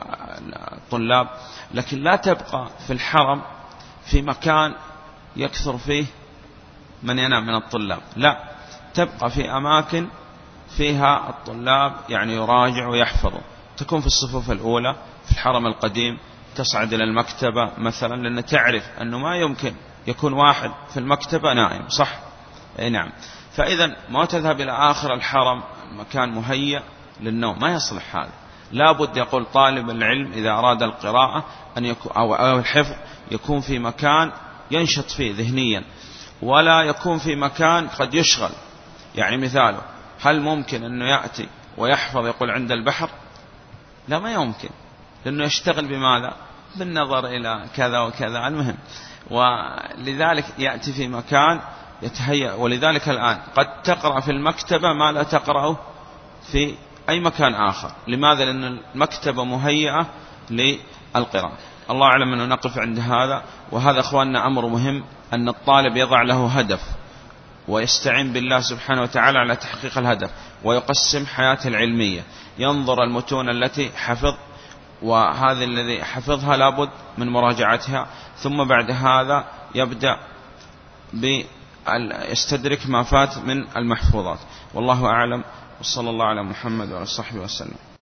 الطلاب. لكن لا تبقى في الحرم في مكان يكثر فيه من ينام من الطلاب، لا، تبقى في أماكن فيها الطلاب يعني يراجع ويحفظوا، تكون في الصفوف الأولى في الحرم القديم، تصعد إلى المكتبة مثلا، لأن تعرف أنه ما يمكن يكون واحد في المكتبة نائم، صح؟ أي نعم. فإذا ما تذهب إلى آخر الحرم مكان مهيأ للنوم، ما يصلح هذا. لابد يقول طالب العلم إذا أراد القراءة أن يكون أو الحفظ يكون في مكان ينشط فيه ذهنيا، ولا يكون في مكان قد يشغل. يعني مثاله، هل ممكن أنه يأتي ويحفظ يقول عند البحر؟ لا، ما يمكن، لأنه يشتغل بماذا؟ بالنظر إلى كذا وكذا. المهم، ولذلك يأتي في مكان يتهيأ. ولذلك الآن قد تقرأ في المكتبة ما لا تقرأه في أي مكان آخر. لماذا؟ لأن المكتبة مهيئة للقراءة. الله أعلم أنه نقف عند هذا. وهذا أخواننا أمر مهم، أن الطالب يضع له هدف ويستعين بالله سبحانه وتعالى على تحقيق الهدف، ويقسم حياته العلمية، ينظر المتون التي حفظ، وهذه الذي حفظها لابد من مراجعتها، ثم بعد هذا يبدأ بيستدرك ما فات من المحفوظات. والله أعلم، وصلى الله على محمد وعلى صحبه وسلم.